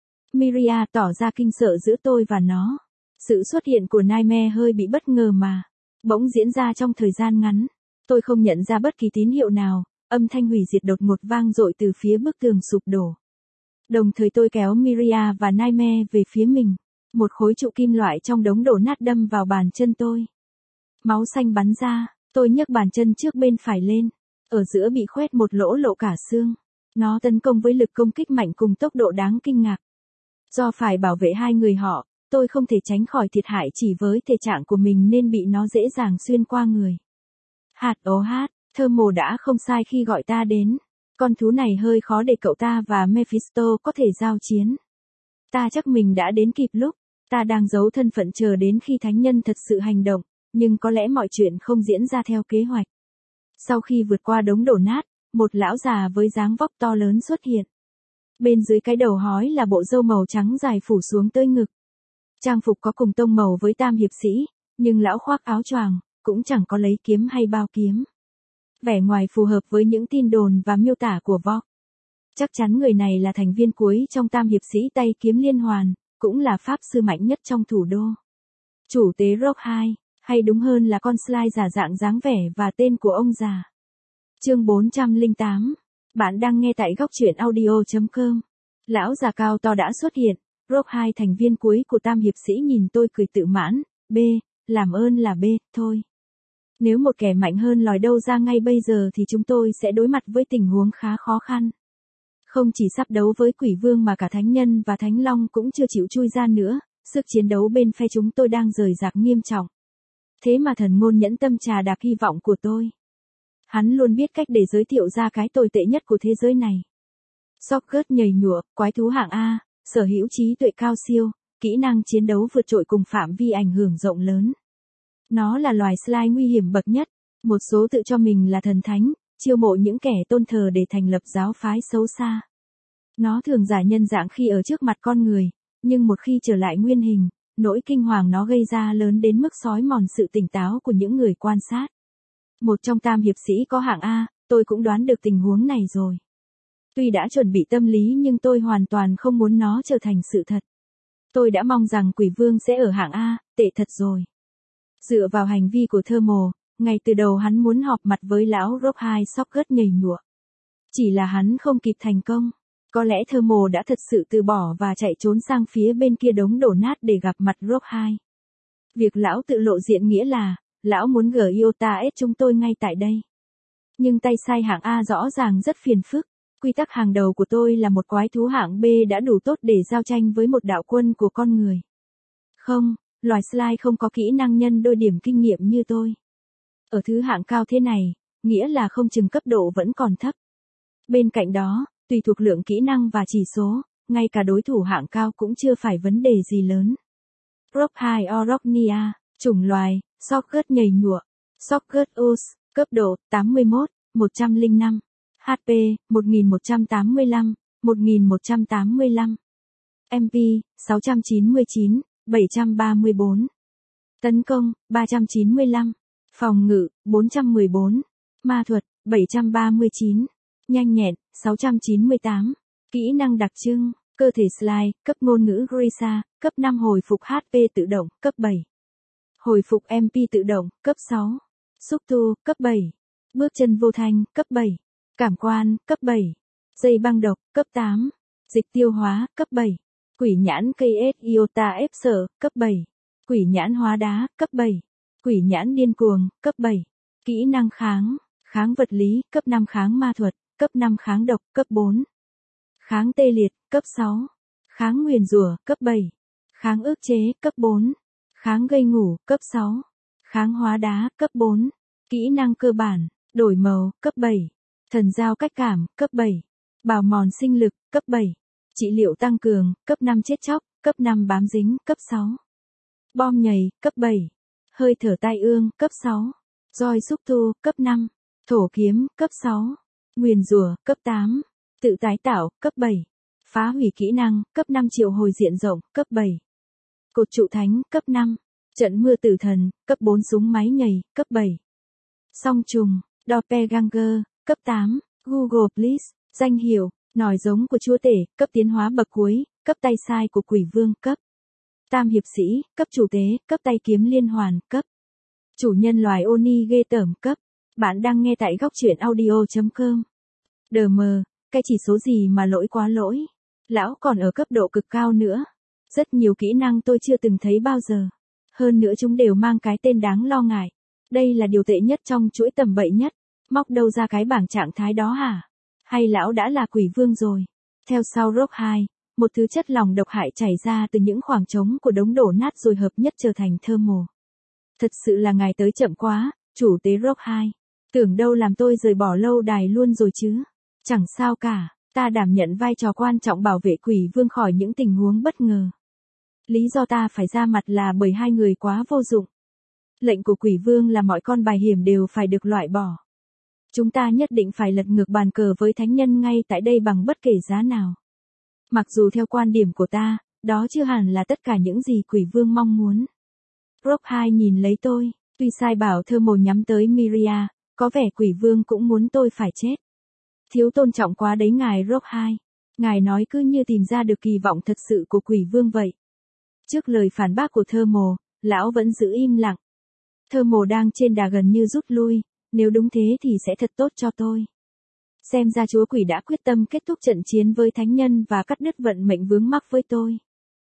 Miria tỏ ra kinh sợ giữa tôi và nó. Sự xuất hiện của Nightmare hơi bị bất ngờ mà. Bỗng diễn ra trong thời gian ngắn. Tôi không nhận ra bất kỳ tín hiệu nào, âm thanh hủy diệt đột ngột vang dội từ phía bức tường sụp đổ. Đồng thời tôi kéo Miria và Nightmare về phía mình. Một khối trụ kim loại trong đống đổ nát đâm vào bàn chân tôi. Máu xanh bắn ra, tôi nhấc bàn chân trước bên phải lên. Ở giữa bị khoét một lỗ lộ cả xương. Nó tấn công với lực công kích mạnh cùng tốc độ đáng kinh ngạc. Do phải bảo vệ hai người họ, tôi không thể tránh khỏi thiệt hại chỉ với thể trạng của mình nên bị nó dễ dàng xuyên qua người. Hạt ố hát, Thermal đã không sai khi gọi ta đến. Con thú này hơi khó để cậu ta và Mephisto có thể giao chiến. Ta chắc mình đã đến kịp lúc. Ta đang giấu thân phận chờ đến khi thánh nhân thật sự hành động, nhưng có lẽ mọi chuyện không diễn ra theo kế hoạch. Sau khi vượt qua đống đổ nát, một lão già với dáng vóc to lớn xuất hiện. Bên dưới cái đầu hói là bộ râu màu trắng dài phủ xuống tới ngực. Trang phục có cùng tông màu với tam hiệp sĩ, nhưng lão khoác áo choàng, cũng chẳng có lấy kiếm hay bao kiếm. Vẻ ngoài phù hợp với những tin đồn và miêu tả của Vogue. Chắc chắn người này là thành viên cuối trong tam hiệp sĩ tay kiếm liên hoàn, cũng là pháp sư mạnh nhất trong thủ đô. Chủ tế Rock hai, hay đúng hơn là con slide giả dạng dáng vẻ và tên của ông già. Chương bốn trăm lẻ tám. Bạn đang nghe tại góc truyện audio chấm com. Lão già cao to đã xuất hiện. Rock hai thành viên cuối của tam hiệp sĩ nhìn tôi cười tự mãn. B, làm ơn là B, thôi. Nếu một kẻ mạnh hơn lòi đâu ra ngay bây giờ thì chúng tôi sẽ đối mặt với tình huống khá khó khăn. Không chỉ sắp đấu với quỷ vương mà cả thánh nhân và thánh long cũng chưa chịu chui ra nữa, sức chiến đấu bên phe chúng tôi đang rời rạc nghiêm trọng. Thế mà thần ngôn nhẫn tâm trà đạp hy vọng của tôi. Hắn luôn biết cách để giới thiệu ra cái tồi tệ nhất của thế giới này. Socket nhầy nhụa, quái thú hạng A, sở hữu trí tuệ cao siêu, kỹ năng chiến đấu vượt trội cùng phạm vi ảnh hưởng rộng lớn. Nó là loài slime nguy hiểm bậc nhất, một số tự cho mình là thần thánh, chiêu mộ những kẻ tôn thờ để thành lập giáo phái xấu xa. Nó thường giả nhân dạng khi ở trước mặt con người, nhưng một khi trở lại nguyên hình, nỗi kinh hoàng nó gây ra lớn đến mức xói mòn sự tỉnh táo của những người quan sát. Một trong tam hiệp sĩ có hạng A, tôi cũng đoán được tình huống này rồi. Tuy đã chuẩn bị tâm lý nhưng tôi hoàn toàn không muốn nó trở thành sự thật. Tôi đã mong rằng quỷ vương sẽ ở hạng A, tệ thật rồi. Dựa vào hành vi của Thermal, ngay từ đầu hắn muốn họp mặt với lão Rockhy Socket nhầy nhụa. Chỉ là hắn không kịp thành công. Có lẽ Thermal đã thật sự từ bỏ và chạy trốn sang phía bên kia đống đổ nát để gặp mặt Rockhy. Việc lão tự lộ diện nghĩa là, lão muốn gửi iota S chúng tôi ngay tại đây. Nhưng tay sai hạng A rõ ràng rất phiền phức. Quy tắc hàng đầu của tôi là một quái thú hạng B đã đủ tốt để giao tranh với một đạo quân của con người. Không, loài Sly không có kỹ năng nhân đôi điểm kinh nghiệm như tôi. Ở thứ hạng cao thế này, nghĩa là không chừng cấp độ vẫn còn thấp. Bên cạnh đó, tùy thuộc lượng kỹ năng và chỉ số, ngay cả đối thủ hạng cao cũng chưa phải vấn đề gì lớn. Rockhy Orognia, chủng loài, Socket nhầy nhụa, Socket Us, cấp độ tám mươi mốt, một trăm lẻ năm, hát pê một nghìn một trăm tám mươi lăm, một nghìn một trăm tám mươi lăm, em pê sáu trăm chín mươi chín, bảy trăm ba mươi tư, tấn công ba trăm chín mươi lăm, phòng ngự bốn trăm mười bốn, ma thuật bảy trăm ba mươi chín, nhanh nhẹn sáu trăm chín mươi tám, kỹ năng đặc trưng, cơ thể Sly, cấp ngôn ngữ Grisha, cấp năm hồi phục hát pê tự động, cấp bảy. Hồi phục em pê tự động, cấp sáu. Xúc tu, cấp bảy. Bước chân vô thanh, cấp bảy. Cảm quan, cấp bảy. Dây băng độc, cấp tám. Dịch tiêu hóa, cấp bảy. Quỷ nhãn ca ét iota ép sở, cấp bảy. Quỷ nhãn hóa đá, cấp bảy. Quỷ nhãn điên cuồng, cấp bảy. Kỹ năng kháng, kháng vật lý, cấp năm kháng ma thuật, cấp năm kháng độc, cấp bốn. Kháng tê liệt, cấp sáu. Kháng nguyền rủa, cấp bảy. Kháng ức chế, cấp bốn. Kháng gây ngủ, cấp sáu. Kháng hóa đá, cấp bốn. Kỹ năng cơ bản, đổi màu, cấp bảy. Thần giao cách cảm, cấp bảy. Bào mòn sinh lực, cấp bảy. Trị liệu tăng cường, cấp năm chết chóc, cấp năm bám dính, cấp sáu. Bom nhầy, cấp bảy. Hơi thở tai ương, cấp sáu. Roi xúc tu, cấp năm. Thổ kiếm, cấp sáu. Nguyền rủa, cấp tám. Tự tái tạo, cấp bảy. Phá hủy kỹ năng, cấp năm triệu hồi diện rộng, cấp bảy. Cột trụ thánh, cấp năm. Trận mưa tử thần, cấp bốn súng máy nhầy, cấp bảy. Song trùng, Doppelganger, cấp tám. Google Please, danh hiệu, nòi giống của chúa tể, cấp tiến hóa bậc cuối, cấp tay sai của quỷ vương, cấp. Tam hiệp sĩ, cấp chủ tế, cấp tay kiếm liên hoàn, cấp. Chủ nhân loài Oni ghê tởm, cấp. Bạn đang nghe tại góc truyện audio.com. Đờ mờ, cái chỉ số gì mà lỗi quá lỗi. Lão còn ở cấp độ cực cao nữa. Rất nhiều kỹ năng tôi chưa từng thấy bao giờ. Hơn nữa chúng đều mang cái tên đáng lo ngại. Đây là điều tệ nhất trong chuỗi tầm bậy nhất. Móc đâu ra cái bảng trạng thái đó hả? Hay lão đã là quỷ vương rồi? Theo sau Rockhy, một thứ chất lỏng độc hại chảy ra từ những khoảng trống của đống đổ nát rồi hợp nhất trở thành Thermal. Thật sự là ngài tới chậm quá, chủ tế Rockhy. Tưởng đâu làm tôi rời bỏ lâu đài luôn rồi chứ. Chẳng sao cả, ta đảm nhận vai trò quan trọng bảo vệ quỷ vương khỏi những tình huống bất ngờ. Lý do ta phải ra mặt là bởi hai người quá vô dụng. Lệnh của quỷ vương là mọi con bài hiểm đều phải được loại bỏ. Chúng ta nhất định phải lật ngược bàn cờ với thánh nhân ngay tại đây bằng bất kể giá nào. Mặc dù theo quan điểm của ta, đó chưa hẳn là tất cả những gì quỷ vương mong muốn. Rockhy nhìn lấy tôi, tuy sai bảo Thermal nhắm tới Miria, có vẻ quỷ vương cũng muốn tôi phải chết. Thiếu tôn trọng quá đấy ngài Rockhy. Ngài nói cứ như tìm ra được kỳ vọng thật sự của quỷ vương vậy. Trước lời phản bác của Thermal, lão vẫn giữ im lặng. Thermal đang trên đà gần như rút lui, nếu đúng thế thì sẽ thật tốt cho tôi. Xem ra chúa quỷ đã quyết tâm kết thúc trận chiến với thánh nhân và cắt đứt vận mệnh vướng mắc với tôi.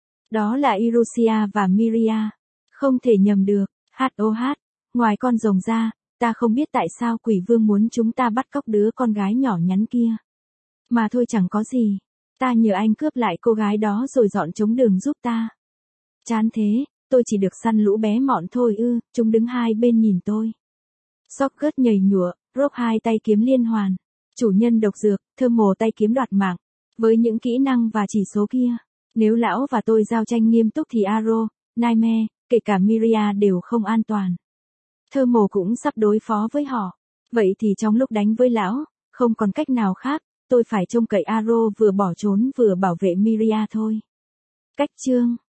Đó là Irusia và Miria. Không thể nhầm được, hát ô hát, ngoài con rồng ra, ta không biết tại sao quỷ vương muốn chúng ta bắt cóc đứa con gái nhỏ nhắn kia. Mà thôi chẳng có gì, ta nhờ anh cướp lại cô gái đó rồi dọn trống đường giúp ta. Chán thế, tôi chỉ được săn lũ bé mọn thôi ư, chúng đứng hai bên nhìn tôi. Socket nhầy nhụa, Rockhy tay kiếm liên hoàn. Chủ nhân độc dược, Thermal tay kiếm đoạt mạng. Với những kỹ năng và chỉ số kia, nếu lão và tôi giao tranh nghiêm túc thì Arrow, Nightmare, kể cả Miria đều không an toàn. Thermal cũng sắp đối phó với họ. Vậy thì trong lúc đánh với lão, không còn cách nào khác, tôi phải trông cậy Arrow vừa bỏ trốn vừa bảo vệ Miria thôi. Cách chương